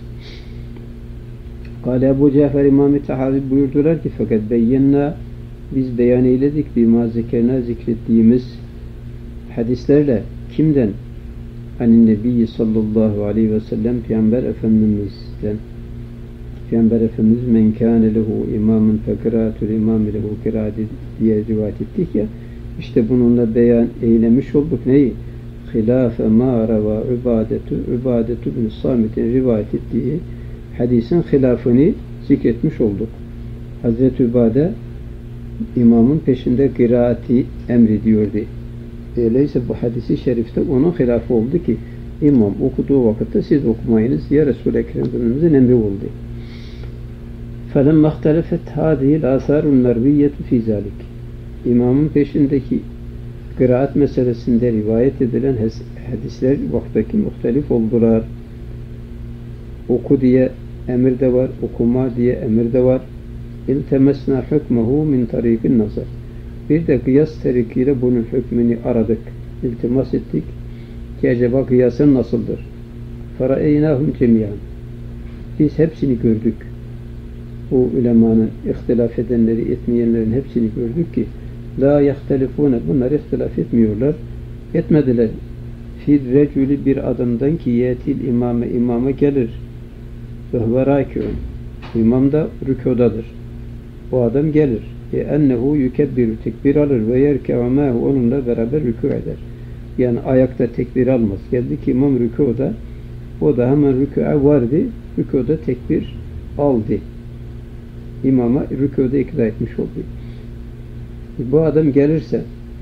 S1: Kâle Ebu Cafer İmam-ı Tahavi buyurdular ki fakat beyyenna biz beyan eyledik bima zekerna zikrettiğimiz hadislerle kimden? Anin Nebi sallallahu aleyhi ve sellem Peygamber Efendimiz'den. Peygamber Efendimiz men kâne lehu imâmun fekirâtul imâmi lehu kirâdi diye rivayet ettik ya. İşte bununla beyan eylemiş olduk. Neyi? Hilâfe mâ revâ Übâdetu bin Samit'in rivayet ettiği hadisin hilafını zikretmiş olduk. Hazreti Übâde imamın peşinde kıraati emrediyordu. Öyleyse bu hadisi şerifte onun hilafı oldu ki imam okuduğu vakitte siz okumayınız diye Resul-i Ekrem Efendimiz'in emri oldu. فَلَمَّا اخْتَلَفَتْ هَذِهِ الْآثَارُ الْمَرْوِيَّةُ فِي ذَلِكِ İmamın peşindeki kıraat meselesinde rivayet edilen hadisler vaktaki muhtelif oldular. Oku diye emir de var, okuma diye emir de var. İltemesna hükmehu min tarikin nazar. Bir de kıyas tarikiyle bunun hükmünü aradık, iltimas ettik ki acaba kıyasın nasıldır? Faraeynahum cemiyan. Biz hepsini gördük. Bu ulemanın ihtilaf edenleri, etmeyenlerin hepsini gördük ki la yahtelifune, bunlar ihtilaf etmiyorlar, etmediler. Fil recülü, bir adamdan ki yetil imama gelir ve huve râkiun, imam da rükudadır. O adam gelir. Ennehu yukebbiru, tekbir alır ve yerke'u mâhu, onunla beraber rükû eder. Yani ayakta tekbir almaz. Geldi ki imam rükûda, o da hemen rükû'a vardı, rükûda tekbir aldı. İmama rükûda ikna etmiş oldu. Bu adam gelirse,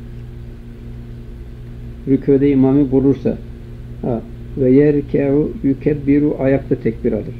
S1: rükûda imamı bulursa, ve yerke'u yukebbiru, ayakta tekbir alır.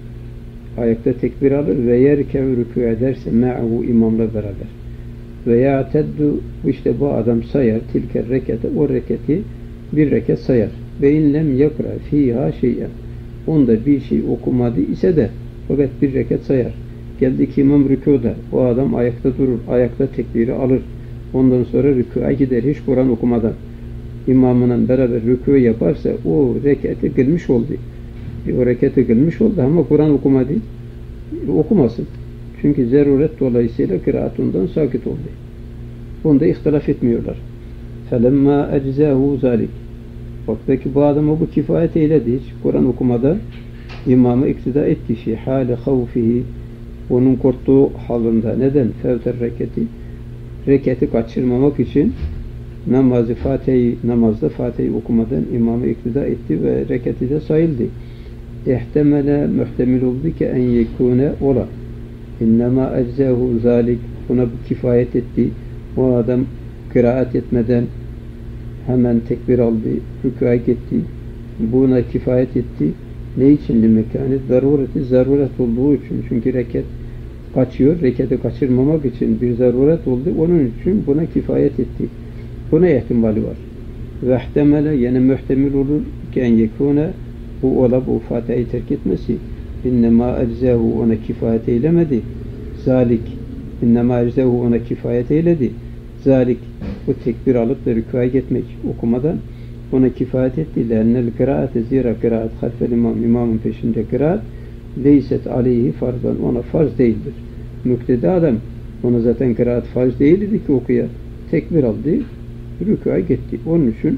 S1: Ayakta tekbir alır ve yerke'u, rükû ederse ma'hu, imamla beraber. Ve ya'teddu, işte bu adam sayar tilke rekete, o reketi bir reket sayar. Ve in lem yakra fiha şey'en, onda bir şey okumadı ise de fakat bir reket sayar. Geldi ki imam rükûda, o adam ayakta durur, ayakta tekbiri alır. Ondan sonra rükû'a gider hiç Kur'an okumadan. İmamla beraber rükû yaparsa o reketi kılmış oldu. O reketi kılmış oldu ama Kur'an okumadı. Okumasın. Çünkü zaruret dolayısıyla kıraatından sakit oldu. Bunda ihtilaf etmiyorlar. فَلَمَّا اَجْزَاهُ ذَلِكِ. Vaktaki bu adama bu kifayet eyledi. Hiç Kur'an okumada imamı iktida etti. فِي حَالِ خَوْفِهِ, onun korktuğu halinde. Neden? Fevter reketi. Reketi kaçırmamak için namazda Fatiha'yı okumadan imamı iktida etti ve reketi de sayıldı. İhtemele, muhtemel oldu ki en yekune ola. İnnemâ eczehu zâlik, buna bu kifayet etti. O adam kıraat etmeden hemen tekbir aldı, rükû'a gitti. Buna kifayet etti. Ne için? Limekâni zaruret olduğu için. Çünkü reket kaçıyor. Reketi kaçırmamak için bir zaruret oldu. Onun için buna kifayet etti. Buna ihtimali var. Ve ihtemele, yani muhtemel olur ki en yekune, bu ola, bu Fatiha'yı terk etmesi. İnnemâ eczehu, ona kifayet eylemedi. Zalik, innemâ eczehu, ona kifayet eyledi. Zalik, bu tekbir alıp da rükû'a gitmek okumadan ona kifayet etti. Lennel kıraate, zira kıraat halfel imam, imamın peşinde kıraat leyset aleyhi farzan, ona farz değildir. Mükteda adam, ona zaten kıraat farz değildi ki okuya. Tekbir aldı, rükû'a gitti. Onun için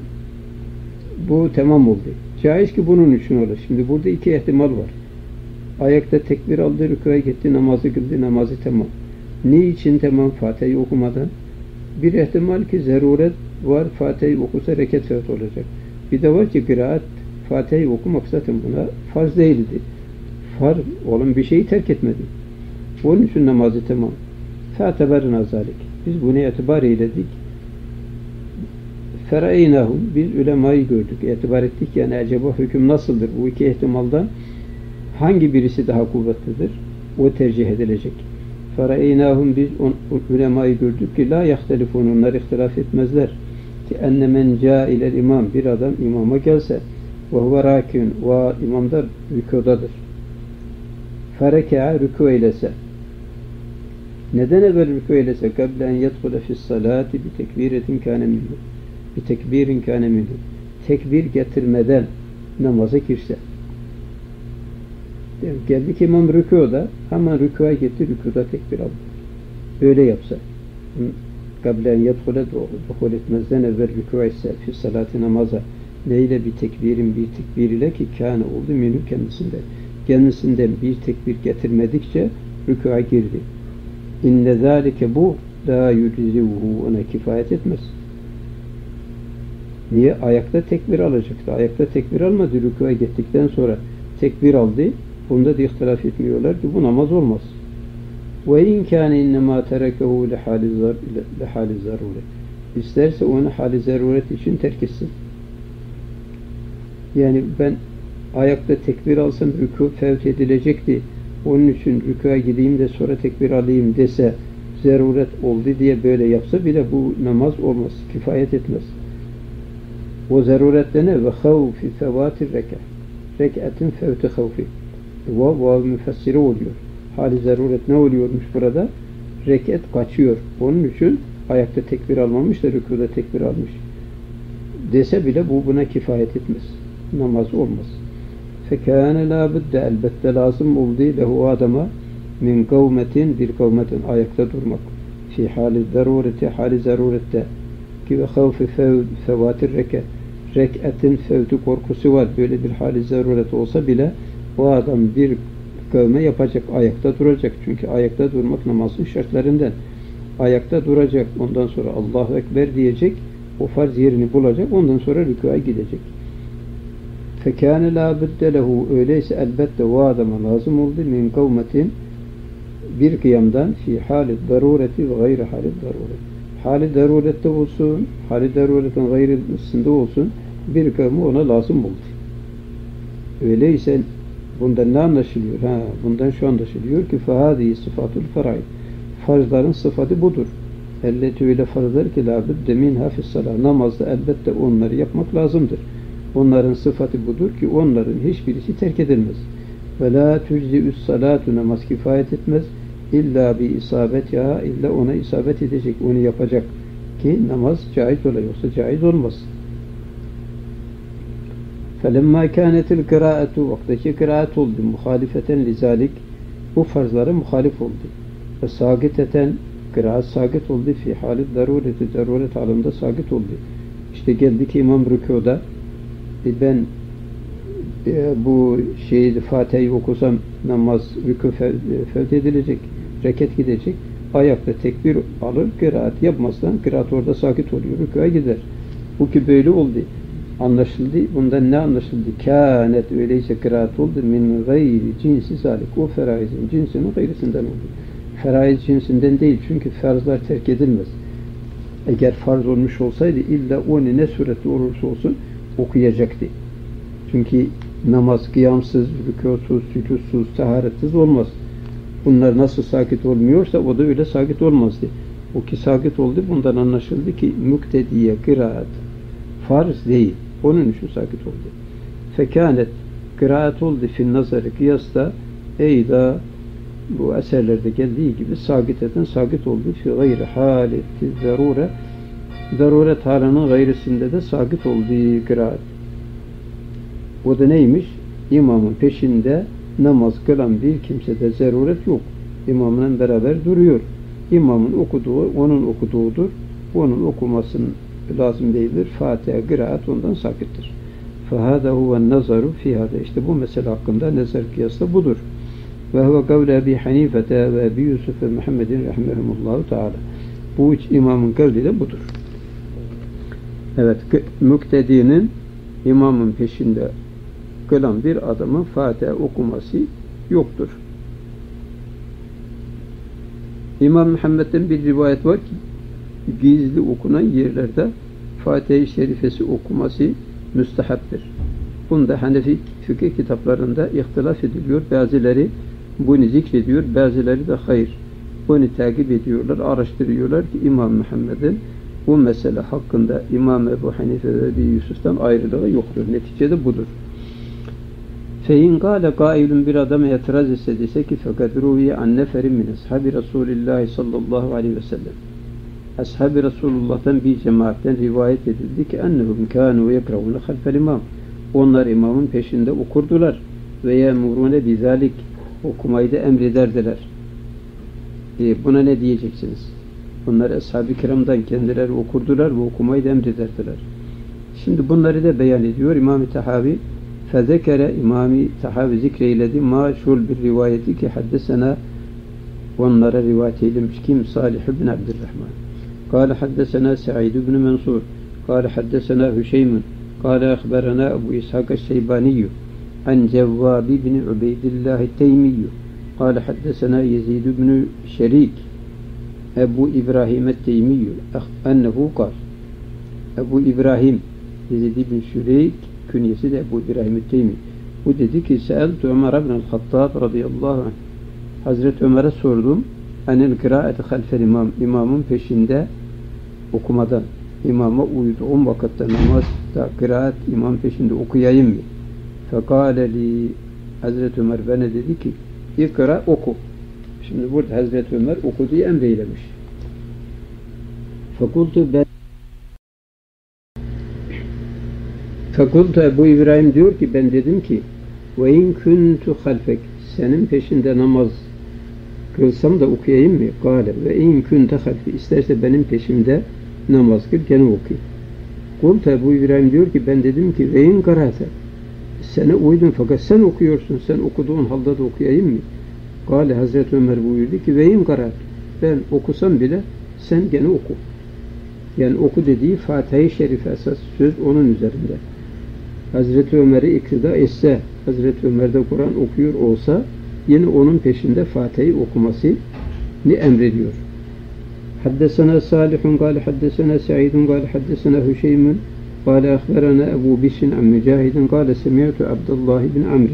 S1: bu tamam oldu. Caiz ki bunun için olur. Şimdi burada iki ihtimal var. Ayakta tekbir aldı, rükû'a gitti, namazı kıldı, namazı tamam. Ne için tamam? Fatiha'yı okumadan. Bir ihtimal ki zaruret var, Fatiha'yı okusa reket fevt olacak. Bir de var ki kıraat, Fatiha'yı okumak zaten buna farz değildi. Farz olan bir şeyi terk etmedi. Onun için namazı tamam. Fe'teberna zalik. Biz bunu itibar eyledik. Feraynahum, biz ulemayı gördük, itibar ettik. Yani acaba hüküm nasıldır? Bu iki ihtimaldan hangi birisi daha kuvvetlidir? O tercih edilecek. Feraynahum, biz ulemayı gördük ki la yahtelifun, onlar ihtilaf etmezler. Ki enne men câ'ilel imam, bir adam imama gelse ve huve râkîn, ve imam da rükûdadır. Fereke'a, rükû eylese. Neden evvel rükû eylese? Kable en yedhule fissalâti bi tekbiretin kâne minhu. Bir tekbirin kâne minhu. Tekbir getirmeden namaza girse. Geldi ki imam rükûda, hemen rükû'a gitti, rükûda tekbir aldı. Öyle yapsa. Kable en yedhule, duhul etmezden evvel rükû etse, fissalâti namaza. Neyle? Bir tekbir ile ki kâne oldu minhu, kendisinden bir tekbir getirmedikçe rükû'a girdi. İnne zâlike, bu la yücizivuhu, ona kifayet etmez. Niye? Ayakta tekbir alacaktı. Ayakta tekbir almadı. Rükû'a gittikten sonra tekbir aldı. Bunda da ihtilaf etmiyorlar ki bu namaz olmaz. Ve in kâne innemâ terekehu lehâli zarûre. İsterse onu hâli zaruret için terk etsin. Yani ben ayakta tekbir alsam rükû fevt edilecekti. Onun için rükû'a gideyim de sonra tekbir alayım dese, zaruret oldu diye böyle yapsa bile bu namaz olmaz, kifayet etmez. O zarurette ne? Ve havfi fevatir rek'atin fevti havfi. Vav müfessiri oluyor. Hali zaruret ne oluyormuş burada? Rekat kaçıyor. Onun için ayakta tekbir almamış da rükuda tekbir almış. Dese bile bu buna kifayet etmez. Namaz olmaz. Fekâne lâ budde, elbette lazım oldu lehu adama min kavmetin, bir kavmetin ayakta durmak. Fi hali zarureti, hali zarurette ki ve havfi fevatir rek'atin fevti korkusu var. Böyle bir hali zaruret olsa bile o adam bir kavme yapacak, ayakta duracak. Çünkü ayakta durmak namazın şartlarından. Ayakta duracak, ondan sonra Allahu Ekber diyecek, o farz yerini bulacak, ondan sonra rükûa gidecek. Fekâne lâ budde lehu, öyleyse elbette o adama lazım oldu min kavmetin, bir kıyamdan fi hâli darureti ve gayri hâli daruret. Hâli darurette olsun, hâli daruretin gayrisinde olsun, bir kavmi ona lazım oldu. Öyleyse bundan ne anlaşılıyor? Bundan şu anlaşılıyor ki fehâdî sıfatul feraid. Farzların sıfatı budur. Elleti öyle farzlar ki lâ budde minhâ fissalâh. Namazda elbette onları yapmak lazımdır. Onların sıfatı budur ki onların hiçbirisi terk edilmez. Ve lâ tüczi'ü's salâtu, namaz kifayet etmez. İlla bi isabet ya, illa ona isabet edecek, onu yapacak ki namaz caiz ola, yoksa caiz olmaz. فَلَمَّا كَانَتِ الْقِرَاءَةُ, vaktaki kıraat oldu, muhalifeten lizalik, bu farzlara muhalif oldu. Ve sagiteten, kıraat sagit oldu, fi halit darureti, daruret halinde sagit oldu. İşte geldi ki imam rükûda, ben bu Fatiha'yı okusam namaz rükû fevt edilecek, reket gidecek, ayakta tekbir alır, kıraat yapmazsan kıraat orada sakit oluyor, rükûa gider. Bu ki böyle oldu. Anlaşıldı. Bundan ne anlaşıldı? Kânet, öyleyse kıraat oldu. Min gayri cinsi zalik. O feraizin cinsinin gayrisinden oldu. Feraiz cinsinden değil. Çünkü farzlar terk edilmez. Eğer farz olmuş olsaydı illa onu ne surette olursa olsun okuyacaktı. Çünkü namaz kıyamsız, rükûsuz, sücudsuz, taharetsiz olmaz. Bunlar nasıl sakit olmuyorsa o da öyle sakit olmazdı. O ki sakit oldu. Bundan anlaşıldı ki muktediye kıraat farz değil. Onun için sakit oldu. Fekânet, kıraat oldu fin nazarı kıyasta, eyda bu eserlerde geldiği gibi sakit oldu. Fi gayri haleti zarure, zaruret halinin gayrisinde de sakit oldu kıraat. O da neymiş? İmamın peşinde namaz kılan bir kimsede zaruret yok. İmamla beraber duruyor. İmamın okuduğu onun okuduğudur. Onun okumasının lazım değildir. Fatiha, kıraat ondan sakittir. فَهَذَا هُوَ النَّظَرُ فِي هَذَا. İşte bu mesele hakkında nezar kıyasla budur. وَهُوَ قَوْلَ Ebi Hanifete ve Ebi Yusuf ve Muhammedin rahimehumullahu teala. Bu üç imamın kavli de budur. Evet, müktedinin imamın peşinde kılan bir adamın Fatiha okuması yoktur. İmam Muhammed'den bir rivayet var ki gizli okunan yerlerde Fatiha-i Şerifesi okuması müstehaptır. Bunda Hanefi fıkıh kitaplarında ihtilaf ediliyor. Bazıları bunu zikrediyor, bazıları da hayır. Bunu takip ediyorlar, araştırıyorlar ki İmam Muhammed'in bu mesele hakkında İmam Ebu Hanife ve Ebi Yusuf'tan ayrılığı yoktur. Neticede budur. فَاِنْ قَالَ قَائِلٌ bir adama itiraz etse dese ki فَقَدْ رُوِيَ عَنْ نَفَرٍ مِنْ أَصْحَابِ رَسُولِ اللّٰهِ sallallahu aleyhi ve sellem. Ashab-ı Resulullah'tan bir cemaatten rivayet edildi ki ennehum kânû yekrahûne halfel imam. Onlar imamın peşinde okurdular ve yemurûne bizalik, okumayı da emrederdiler. Buna ne diyeceksiniz? Bunlar ashab-ı kiramdan kendileri okurdular ve okumayı da emrederdiler. Şimdi bunları da beyan ediyor İmam-ı Tahavi. Fezekere, İmam-ı Tahavi zikreyledi maşhur bir rivayeti ki haddesena, onlara rivayet eylemiş kim? Salih ibn Abdurrahman. قال حدثنا سعيد بن منصور قال حدثنا هشيم قال أخبرنا أبو إسحاق الشيباني عن جواب بن عبيد الله التيمي قال حدثنا يزيد بن شريك أبو إبراهيم التيمي أنه قال أبو إبراهيم يزيد بن شريك كنيسة أبو إبراهيم التيمي وددك سألت عمر بن الخطاب رضي الله عنه Hazreti Ömer'e sordum. anil kıraati halfel imam, imamın peşinde okumadan, imama uyduğum vakitte namazda kıraat imam peşinde okuyayım mı? Fekâle li, Hazreti Ömer bana dedi ki ikra, oku. Şimdi burada Hazreti Ömer okuduğu emreylemiş. Fekultu Ebu İbrahim diyor ki ben dedim ki ve in kuntu halfek, senin peşinde namaz kılsam da okuyayım mı? Kâle ve in kunte halfi, isterse benim peşimde namaz kıl, gene okuyayım. Kultu Ebu İbrahim diyor ki ben dedim ki ve in karate, sana uydum fakat sen okuyorsun, sen okuduğun halde de okuyayım mı? Kâle Hazreti Ömer buyurdu ki ve in karate, ben okusam bile sen gene oku. Yani oku dediği Fatiha-i Şerif esas söz onun üzerinde. Hazreti Ömer'i iktida etse, Hazreti Ömer'de Kur'an okuyor olsa yine onun peşinde Fatiha'yı okumasını emrediyor. Haddesena Salihun gâle haddesena Sa'idun gâle haddesena Hüşeymun gâle ahberana Ebu Bişin an Mücahidin gâle semi'tu Abdullah bin Amr.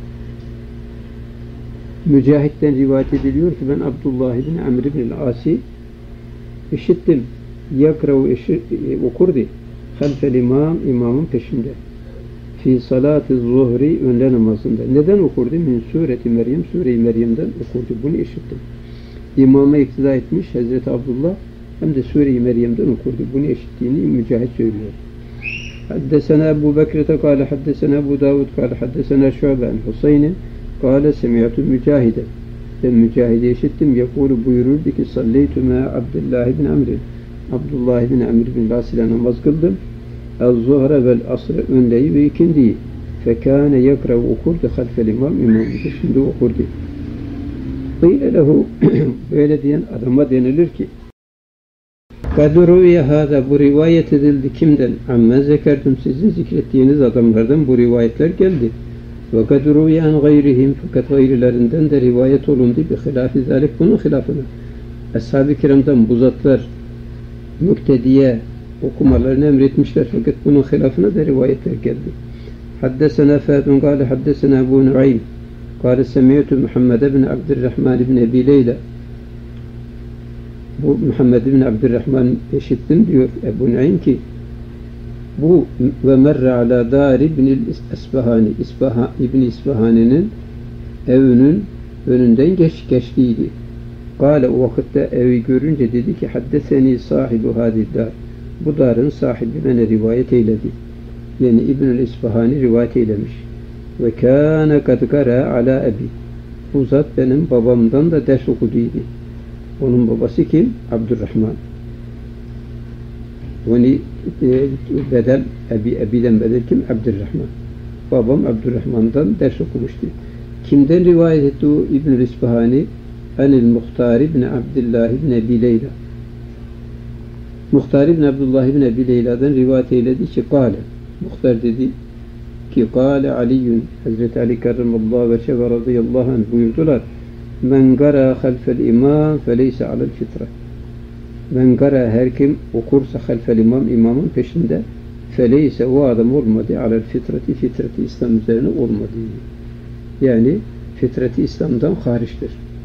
S1: Mücahid'den rivayet ediliyor ki ben Abdullah bin Amr bin As'i işittim. Yakrav okurdu. Halfel imam, imamın peşinde. Fi salati zuhri, öğle namazında. Neden okurdu? Min sureti Meryem, Sure-i Meryem'den okurdu. Bunu işittim. İmama iktida etmiş Hazreti Abdullah, hem de Sure-i Meryem'den okurdu. Bunu işittiğini Mücahit söylüyor. Haddesena Ebu Bekir'te kâle haddesena Ebu Davud kâle haddesena Şu'ben Hüseyin'in kâle semiyatü Mücahide. Ben Mücahide işittim. Yakulu buyururdu ki salleytü me Abdullah bin Amr'in. Abdullah bin Amr bin Las ile namaz kıldım. Az-zuhre vel asrı, önleyi ve ikindiyi. Fekâne yakrav okurdu halfel imam, imamın peşinde okurdu. Kîle lehu, böyle diyen adama denilir ki kadruye hâda, bu rivayet edildi kimden? Amme zekertum, sizin zikrettiğiniz adamlardan bu rivayetler geldi. Ve kadruye an gayrihim, fakat gayrılerinden de rivayet olundu. Bi hilâfi zâlik, bunun hilafına. Ashab-ı kiramdan bu zatlar müktediye okumalarını emretmişler fakat bunun hilafına da rivayetler geldi. Haddesena Fâdun gâle haddesena Ebu Nu'aym gâle semiyetü Muhammed bin Abdurrahman bin Ebi Leyla. Bu Muhammed bin Abdurrahman eşittim diyor Ebu Nu'aym ki bu ve merre ala dar ibn İsbahani, İbn İsbahani'nin evinin önünden geçtiydi. Kâle, o vakitte evi görünce dedi ki haddeseni sahibu hadid-dar, bu darın sahibi bana rivayet eyledi. Yani İbnül İsbahani rivayet eylemiş. Ve kâne kad kara ala ebi, bu zat benim babamdan da ders okuduydu. Onun babası kim? Abdurrahman. Onu bedel, ebiden bedel kim? Abdurrahman. Babam Abdurrahman'dan ders okumuştu. Kimden rivayet etti o İbnül İsbahani? Anil Muhtar ibn Abdullah ibn Ebi Leyla. Muhtar ibn Abdullah ibn Ebi Leyla'dan rivayet eyledi ki kâle, Muhtar dedi ki kâle Aliyyun, Hazreti Ali karramallahu veçhe ve radıyallahu anh buyurdular. Men gara halfel imam feleyse alel fitre. Men gara, her kim okursa halfel imam, imamın peşinde, feleyse, o adam olmadı, alel fitreti, fitreti İslam üzerine olmadı. Yani fitreti İslam'dan hariçtir.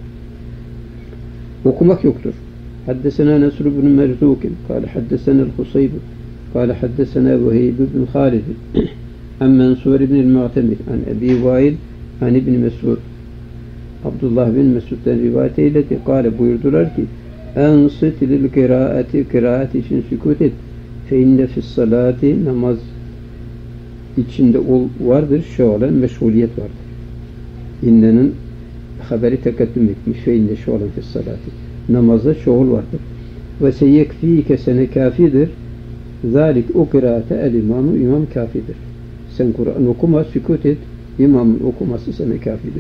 S1: Okumak yoktur. Haddesena Nesr ibn Merzukin kâle haddesena el-Husayb kâle haddesena Veheyb ibn Halid an Mansur ibn el-Mu'temir an Ebi Vail an ibn Mesud. Abdullah bin Mesud'dan rivayet eyledi. Kâle, buyurdular ki ensit lil kıraati, kıraat için sükut et. Fe inne fis salati, namaz içinde vardır şualen, meşguliyet vardır. İnnenin haberi tekaddüm etmiş. Fe inne şualen fis salati, namazda şuul vardır. Ve seyekfîke, sene kafidir. Zalik, o kıraate el imamı, imam kafidir. Sen Kur'an okuma, sükut et, imamın okuması sana kafidir.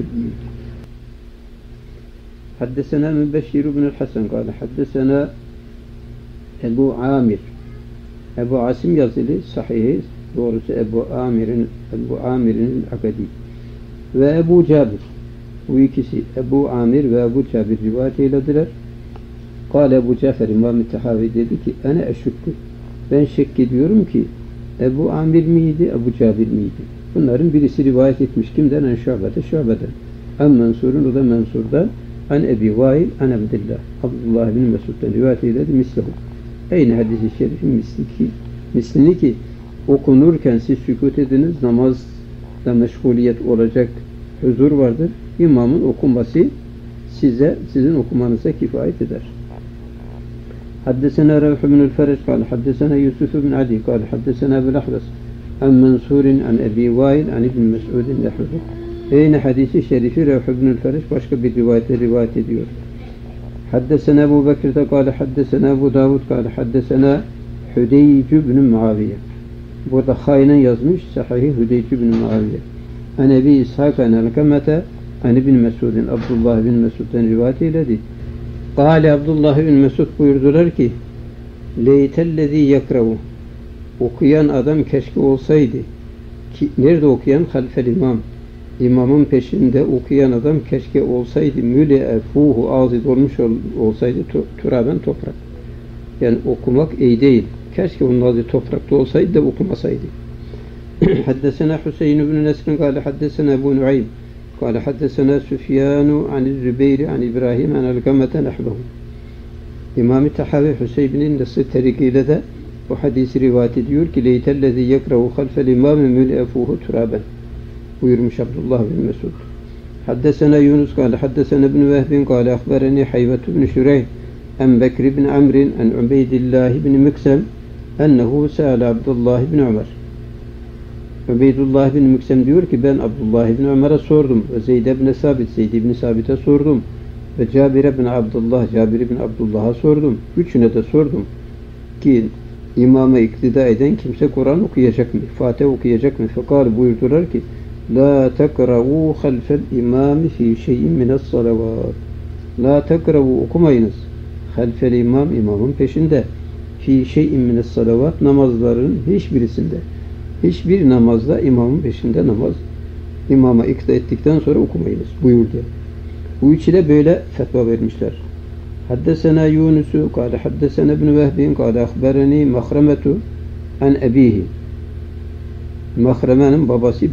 S1: Haddesena Mübeşşir ibn el-Hasan kâle haddesena Ebu Amir. Ebu Asim yazılı, sahihi, doğrusu Ebu Amir'in Akadi. Ve Ebu Cabir. Bu ikisi Ebu Amir ve Ebu Cabir rivayet eylediler. Kâle Ebu Cafer İmam-ı Tehavi dedi ki ene eşükkü, ben şek ediyorum ki Ebu Amir miydi, Ebu Cabir miydi? Bunların birisi rivayet etmiş. Kimden? En Şu'beden. Şu'beden. En Mansur'un, o da Mansur'dan. an Ebi Vail an Abdullah. Abdullah bin Mesud'dan rivayet eyledi mislehu. Aynı hadis-i şerifin mislini ki okunurken siz sükût ediniz, namazla meşguliyet olacak huzur vardır. İmamın okunması sizin okumanıza kifayet eder. Haddesena Ravh bin el-Ferec kâle haddesena Yusuf bin Adi kâle haddesena Bil-Ahras an Mansur'in an Ebi Vail an İbn Mes'udin yahrudu. Aynı hadisi şerifi Ravh bin el-Ferec başka bir rivayet ediyor. Haddesena Ebu Bekir'de kâle haddesena Ebu Davud kâle haddesena Hüdeycü bin Muaviye. Burada haynen yazmış Sahih Hüdeycü bin Muaviye. An Ebi İshak an el-Kamete an İbn Mes'udin Abdullah bin Mesud'dan rivayet eyledi. Kâle Abdullah bin Mesud buyurdular ki leytellezî yekravu okuyan adam keşke olsaydı ki nerede okuyan? Halfel imam. İmamın peşinde okuyan adam keşke olsaydı müle'e fuhu ağzı dolmuş olsaydı turaben toprak. Yani okumak iyi değil. Keşke onun ağzı toprakta olsaydı da okumasaydı. Haddesena Hüseyin ibn Nesrin kâle haddesena Ebu Nuaym kâle haddesena Süfyanu an Zübeyri an İbrahim an el-Gamete nehbehu. İmam-ı Tahavi Hüseyin bin Nesri terikiyle de bu hadisi rivayet ediyor ki leytellezî yekrahu halfel imâmi müle'e fuhu turaben buyurmuş Abdullah bin Mesud. Haddesena Yunus kâle haddesena ibn Vehbin kâle ahbereni Hayvet ibn Şüreyh en Bekir ibn Amrin en Ubeydillah ibn Miksem ennehu sâle Abdullah ibn Ömer. Ubeydullah ibn Miksem diyor ki ben Abdullah ibn Ömer'e sordum ve Zeyd ibn Sabit'e sordum ve Cabir ibn Abdullah'a sordum. Üçüne de sordum ki imama iktida eden kimse Kur'an okuyacak mı? Fatiha okuyacak mı? Fekal buyurdular ki la tekravu halfel imami fi şeyin mine's salavat. La tekravu okumayınız. Halfel imamın peşinde. Fi şeyin mine's salavat namazların hiçbirisinde. Hiçbir namazda imamın peşinde imama iktida ettikten sonra okumayınız buyurdu. Bu üçüne böyle fetva vermişler. Haddesena Yunusu kâle haddesena ibn Vehbin kâle ahbereni Mahremetu an ebihi. Mahreme'nin babası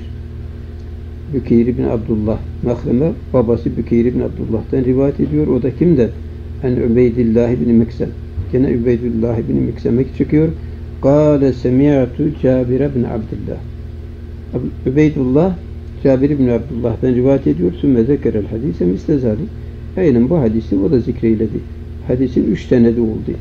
S1: Bükeyr ibn Abdullah. Mahreme babası Bükeyr ibn Abdullah'tan rivayet ediyor. O da kimden? En Ubeydillah ibn Miksem. Gene Ubeydillah ibn Miksem'e çıkıyor. Kâle semi'tu Cabir ibn Abdullah. Ubeydullah Cabir ibn Abdullah'tan rivayet ediyor. Sümme zekerel hadise misle zalik. Aynen bu hadisi o da zikreyledi. Hadisin 3 tane de oldu.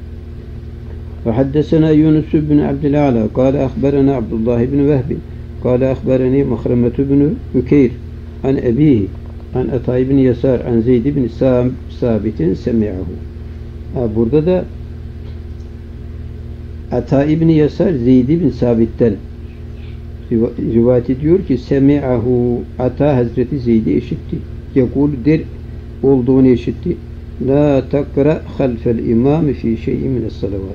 S1: Ve haddesena Yunus ibn Abdülala kâle ahberena Abdullah ibn Vehbi kâle ahbereni Mahremetu ibn Bükeyr an ebihi an Ata ibn Yasar an Zeyd ibn Sabit'in semi'ahu. Burada da Ata ibn Yasar Zeyd ibn Sabit'ten rivayet ediyor ki semi'ahu Ata Hazreti Zeyd'i işitti. Yekul der olduğunu işitti. La takra halfel imami fi şeyin mine's salavat.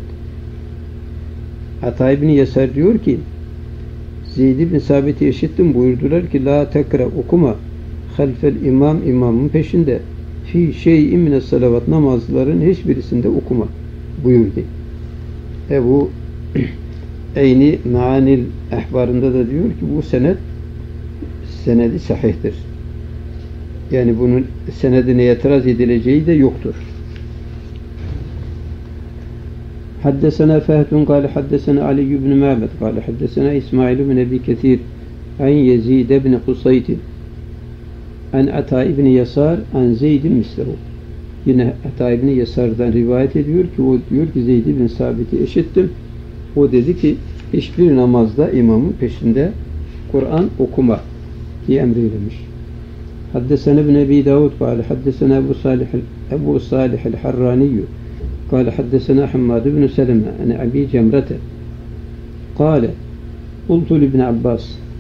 S1: Ata ibn Yasar diyor ki Zeyd ibn Sabit'i işittim buyurdular ki la takra okuma halfel imamın peşinde fi şeyin mine's salavat namazların hiçbirisinde okuma buyurdu. Bu Eyni Maanil Ehbarında da diyor ki bu senedi sahihtir. Yani bunun senedine itiraz edileceği de yoktur. Haddesena Fehdun kâle haddesena Ali ibn Ma'bed kâle haddesena İsmail ibn Ebi Kethir an Yezid ibn Kusayt an Ata ibn Yasar an Zeyd'in mislehu. Yine Ata ibn Yasar'dan rivayet ediyor ki o diyor ki Zeyd ibn Sabit'i işittim. O dedi ki hiçbir namazda imamın peşinde Kur'an okuma diye emreylemiş. Haddesena ibn Ebi Davud kâle haddesena Ebu Salih el-Harraniyyü kâle haddesena Hammad ibn Seleme an Abi Cemrete kâle Kultu ibn Abbas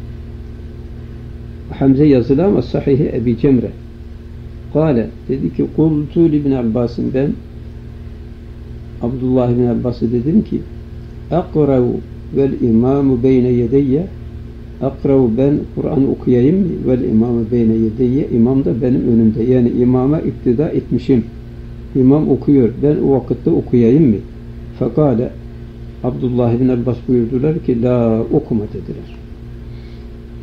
S1: Hamze yazılı ama sahihi Ebi Cemre kâle dedi ki Kultu ibn Abbas'ın ben Abdullah ibn Abbas'a dedim ki Akrav vel imamu beyne yedeyye Akrav ben Kur'an okuyayım mı? Vel imamu beyne yedeyye imam da benim önümde. Yani imama iktida etmişim. İmam okuyor. Ben o vakitte okuyayım mı? Fekale Abdullah ibn Abbas buyurdular ki la okuma dediler.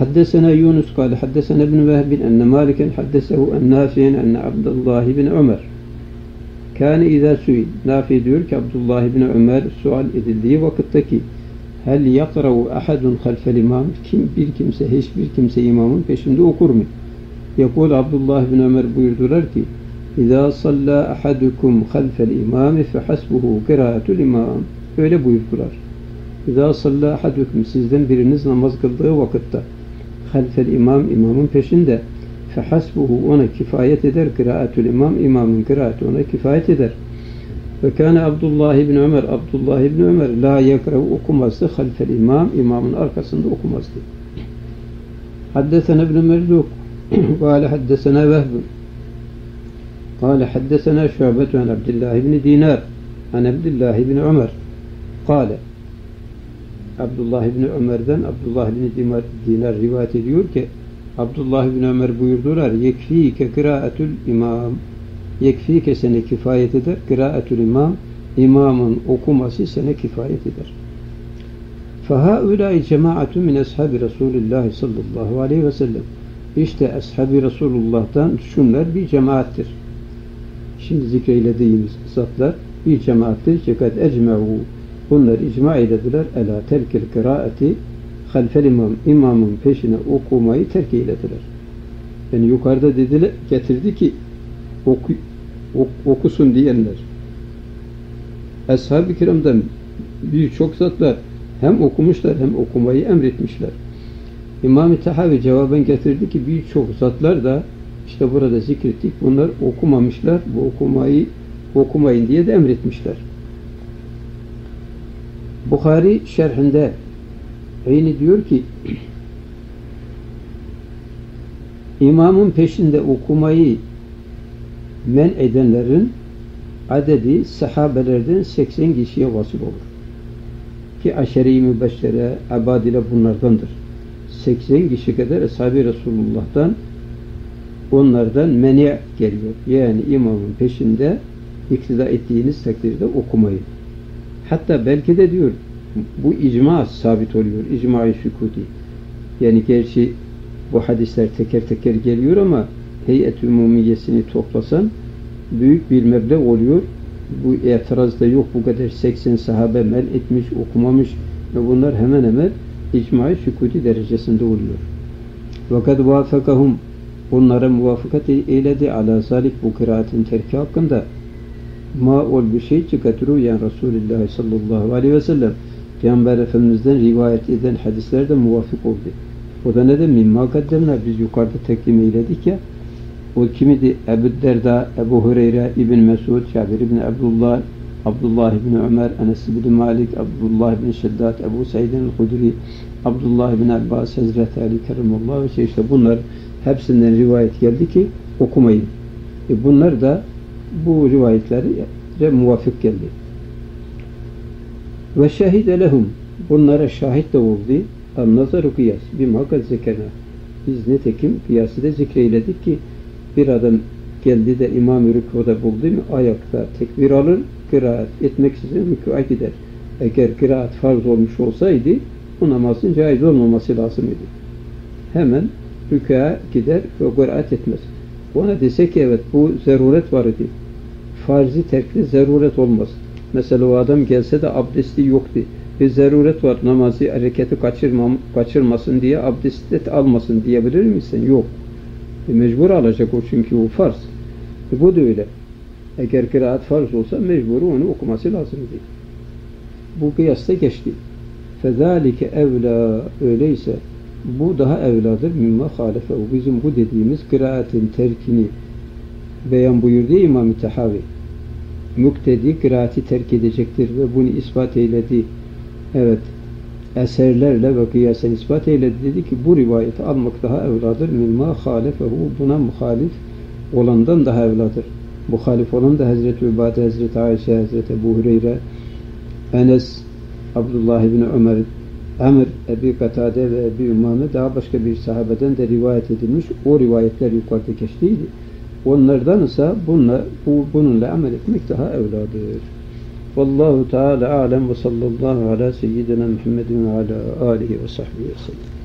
S1: حدثنا يونس قال حدثنا ابن وهب أن مالكا حدثه عن نافع أن عبد الله بن عمر كان إذا سئل Nafi diyor ki Abdullah ibn Ömer sual edildiği vakitteki hel yakra'u ahadun halfel imam, bir kimse, hiçbir kimse imamın peşinde okur mu? Yakul Abdullah ibn Ömer buyurdular ki İzâ sallâ ahadukum halfel imâmi fehasbuhu kıraatul imam. Öyle buyurdular. İzâ sallâ ahadukum, sizden biriniz namaz kıldığı vakitte halfel imam, imamın peşinde fehasbuhu, ona kifayet eder, kıraatul imam, imamın kıraatı ona kifayet eder. Ve kâne Abdullah ibn Ömer, Abdullah ibn Ömer la yakra'u, okumazdı halfel imam, imamın arkasında okumazdı. Haddesena ibn Merzuk قال حدثنا وهب قال حدثنا شعبة عن عبد الله بن دينار عن عبد الله بن عمر قال Abdullah ibn Ömer'den Abdullah ibn Dinar rivayet ediyor ki Abdullah ibn Ömer buyurdular yekfike kıraatul imam, yekfike sene kifayet eder, kıraatul imam, imamın okuması sene kifayet eder. فَهَؤُلَاءِ جَمَاعَةٌ مِنْ أَصْحَابِ رَسُولِ اللّٰهِ sallallahu aleyhi ve sellem. İşte Ashab-ı Resulullah'tan şunlar bir cemaattir. Şimdi zikreylediğimiz zatlar bir cemaattir. Fakat ecme'u, bunlar icma eylediler. Ela terkil kıraati halfel imam, imamın peşine okumayı terk eylediler. Yani yukarıda dediler, getirdi ki okusun diyenler. Ashab-ı kiramdan birçok zatlar hem okumuşlar hem okumayı emretmişler. İmam-ı Tahavi cevaben getirdi ki birçok zatlar da işte burada zikrettik, bunlar okumamışlar, bu okumayın diye de emretmişler. Bukhari şerhinde Eyni diyor ki imamın peşinde okumayı men edenlerin adedi sahabelerden 80 kişiye vasıl olur. Ki aşere-i mübeşşere, abadile bunlardandır. 80 kişi kadar Ashab-ı Resulullah'tan onlardan meni geliyor. Yani imamın peşinde iktida ettiğiniz takdirde okumayı. Hatta belki de diyor bu icma sabit oluyor. İcma-i sükuti. Yani gerçi bu hadisler teker teker geliyor ama heyet-ü umumiyesini toplasan büyük bir meblağ oluyor. Bu itirazda yok, bu kadar 80 sahabe mel etmiş, okumamış ve bunlar hemen hemen icma-i sükuti derecesinde oluyor. Fakat vafakahum, onlara muvaffakat eyledi ala zalik, bu kıraatin terki hakkında ma ol bir şey çıkartıyor yani Resulullah sallallahu aleyhi ve sellem Peygamber Efendimiz'den rivayet eden hadislerde muvafık oldu. O da ne de mimma kaddemler, biz yukarıda teklim eyledik ya, o kimidi? Ebu Derda, Ebu Hureyre, İbn Mesud, Cabir ibn Abdullah, Abdullah ibn Ömer, Enes ibn Malik, Abdullah ibn Şeddat, Ebu Said el-Hudri, Abdullah ibn Abbas, Hazreti Ali Kerremallahu ve işte bunlar hepsinden rivayet geldi ki okumayın. Bunlar da bu rivayetlere muvafık geldi. Ve şehide lehum, bunlara şahit de oldu. An-nazaru kıyas bima kad zekena. Biz nitekim kıyası da zikreyledik ki bir adam geldi de imam-ı rükûda buldu mu ayakta tekbir alır, kıraat etmeksizin rükûa gider. Eğer kıraat farz olmuş olsaydı bu namazın caiz olmaması lazım idi. Hemen rükûa gider ve kıraat etmez. Ona dese ki evet bu zaruret var idi. Farzi terkli zaruret olmaz. Mesela o adam gelse de abdesti yoktu. Bir zaruret var, namazı hareketi kaçırmasın diye abdest almasın diyebilir misin? Yok. Mecbur alacak o, çünkü o farz. Bu da öyle. Eğer kıraat farz olsa mecbur onu okuması lazım değil. Bu kıyasta geçti. فَذَٰلِكَ evla, öyleyse bu daha evladır mimma halefe. Bizim bu dediğimiz kıraatin terkini beyan buyurdu İmam-ı Tahavi. Muktedi kıraati terk edecektir ve bunu ispat eyledi. Evet, eserlerle ve kıyasen ispat eyledi, dedi ki bu rivayeti almak daha evladır mimma halefehu, buna muhalif olandan daha evladır. Muhalif olan da Hazreti Übade, Hazreti Ayşe, Hazreti Ebu Hureyre, Enes, Abdullah ibn Ömer, Amr, Ebi Katade ve Ebi Ümame, daha başka bir sahabeden de rivayet edilmiş. O rivayetler yukarıda geçtiydi. Onlardan ise bununla amel etmek daha evladır. Vallahu Teala alem ve sallallahu ala seyyidina Muhammedin ve ala alihi ve sahbihi ve sellem.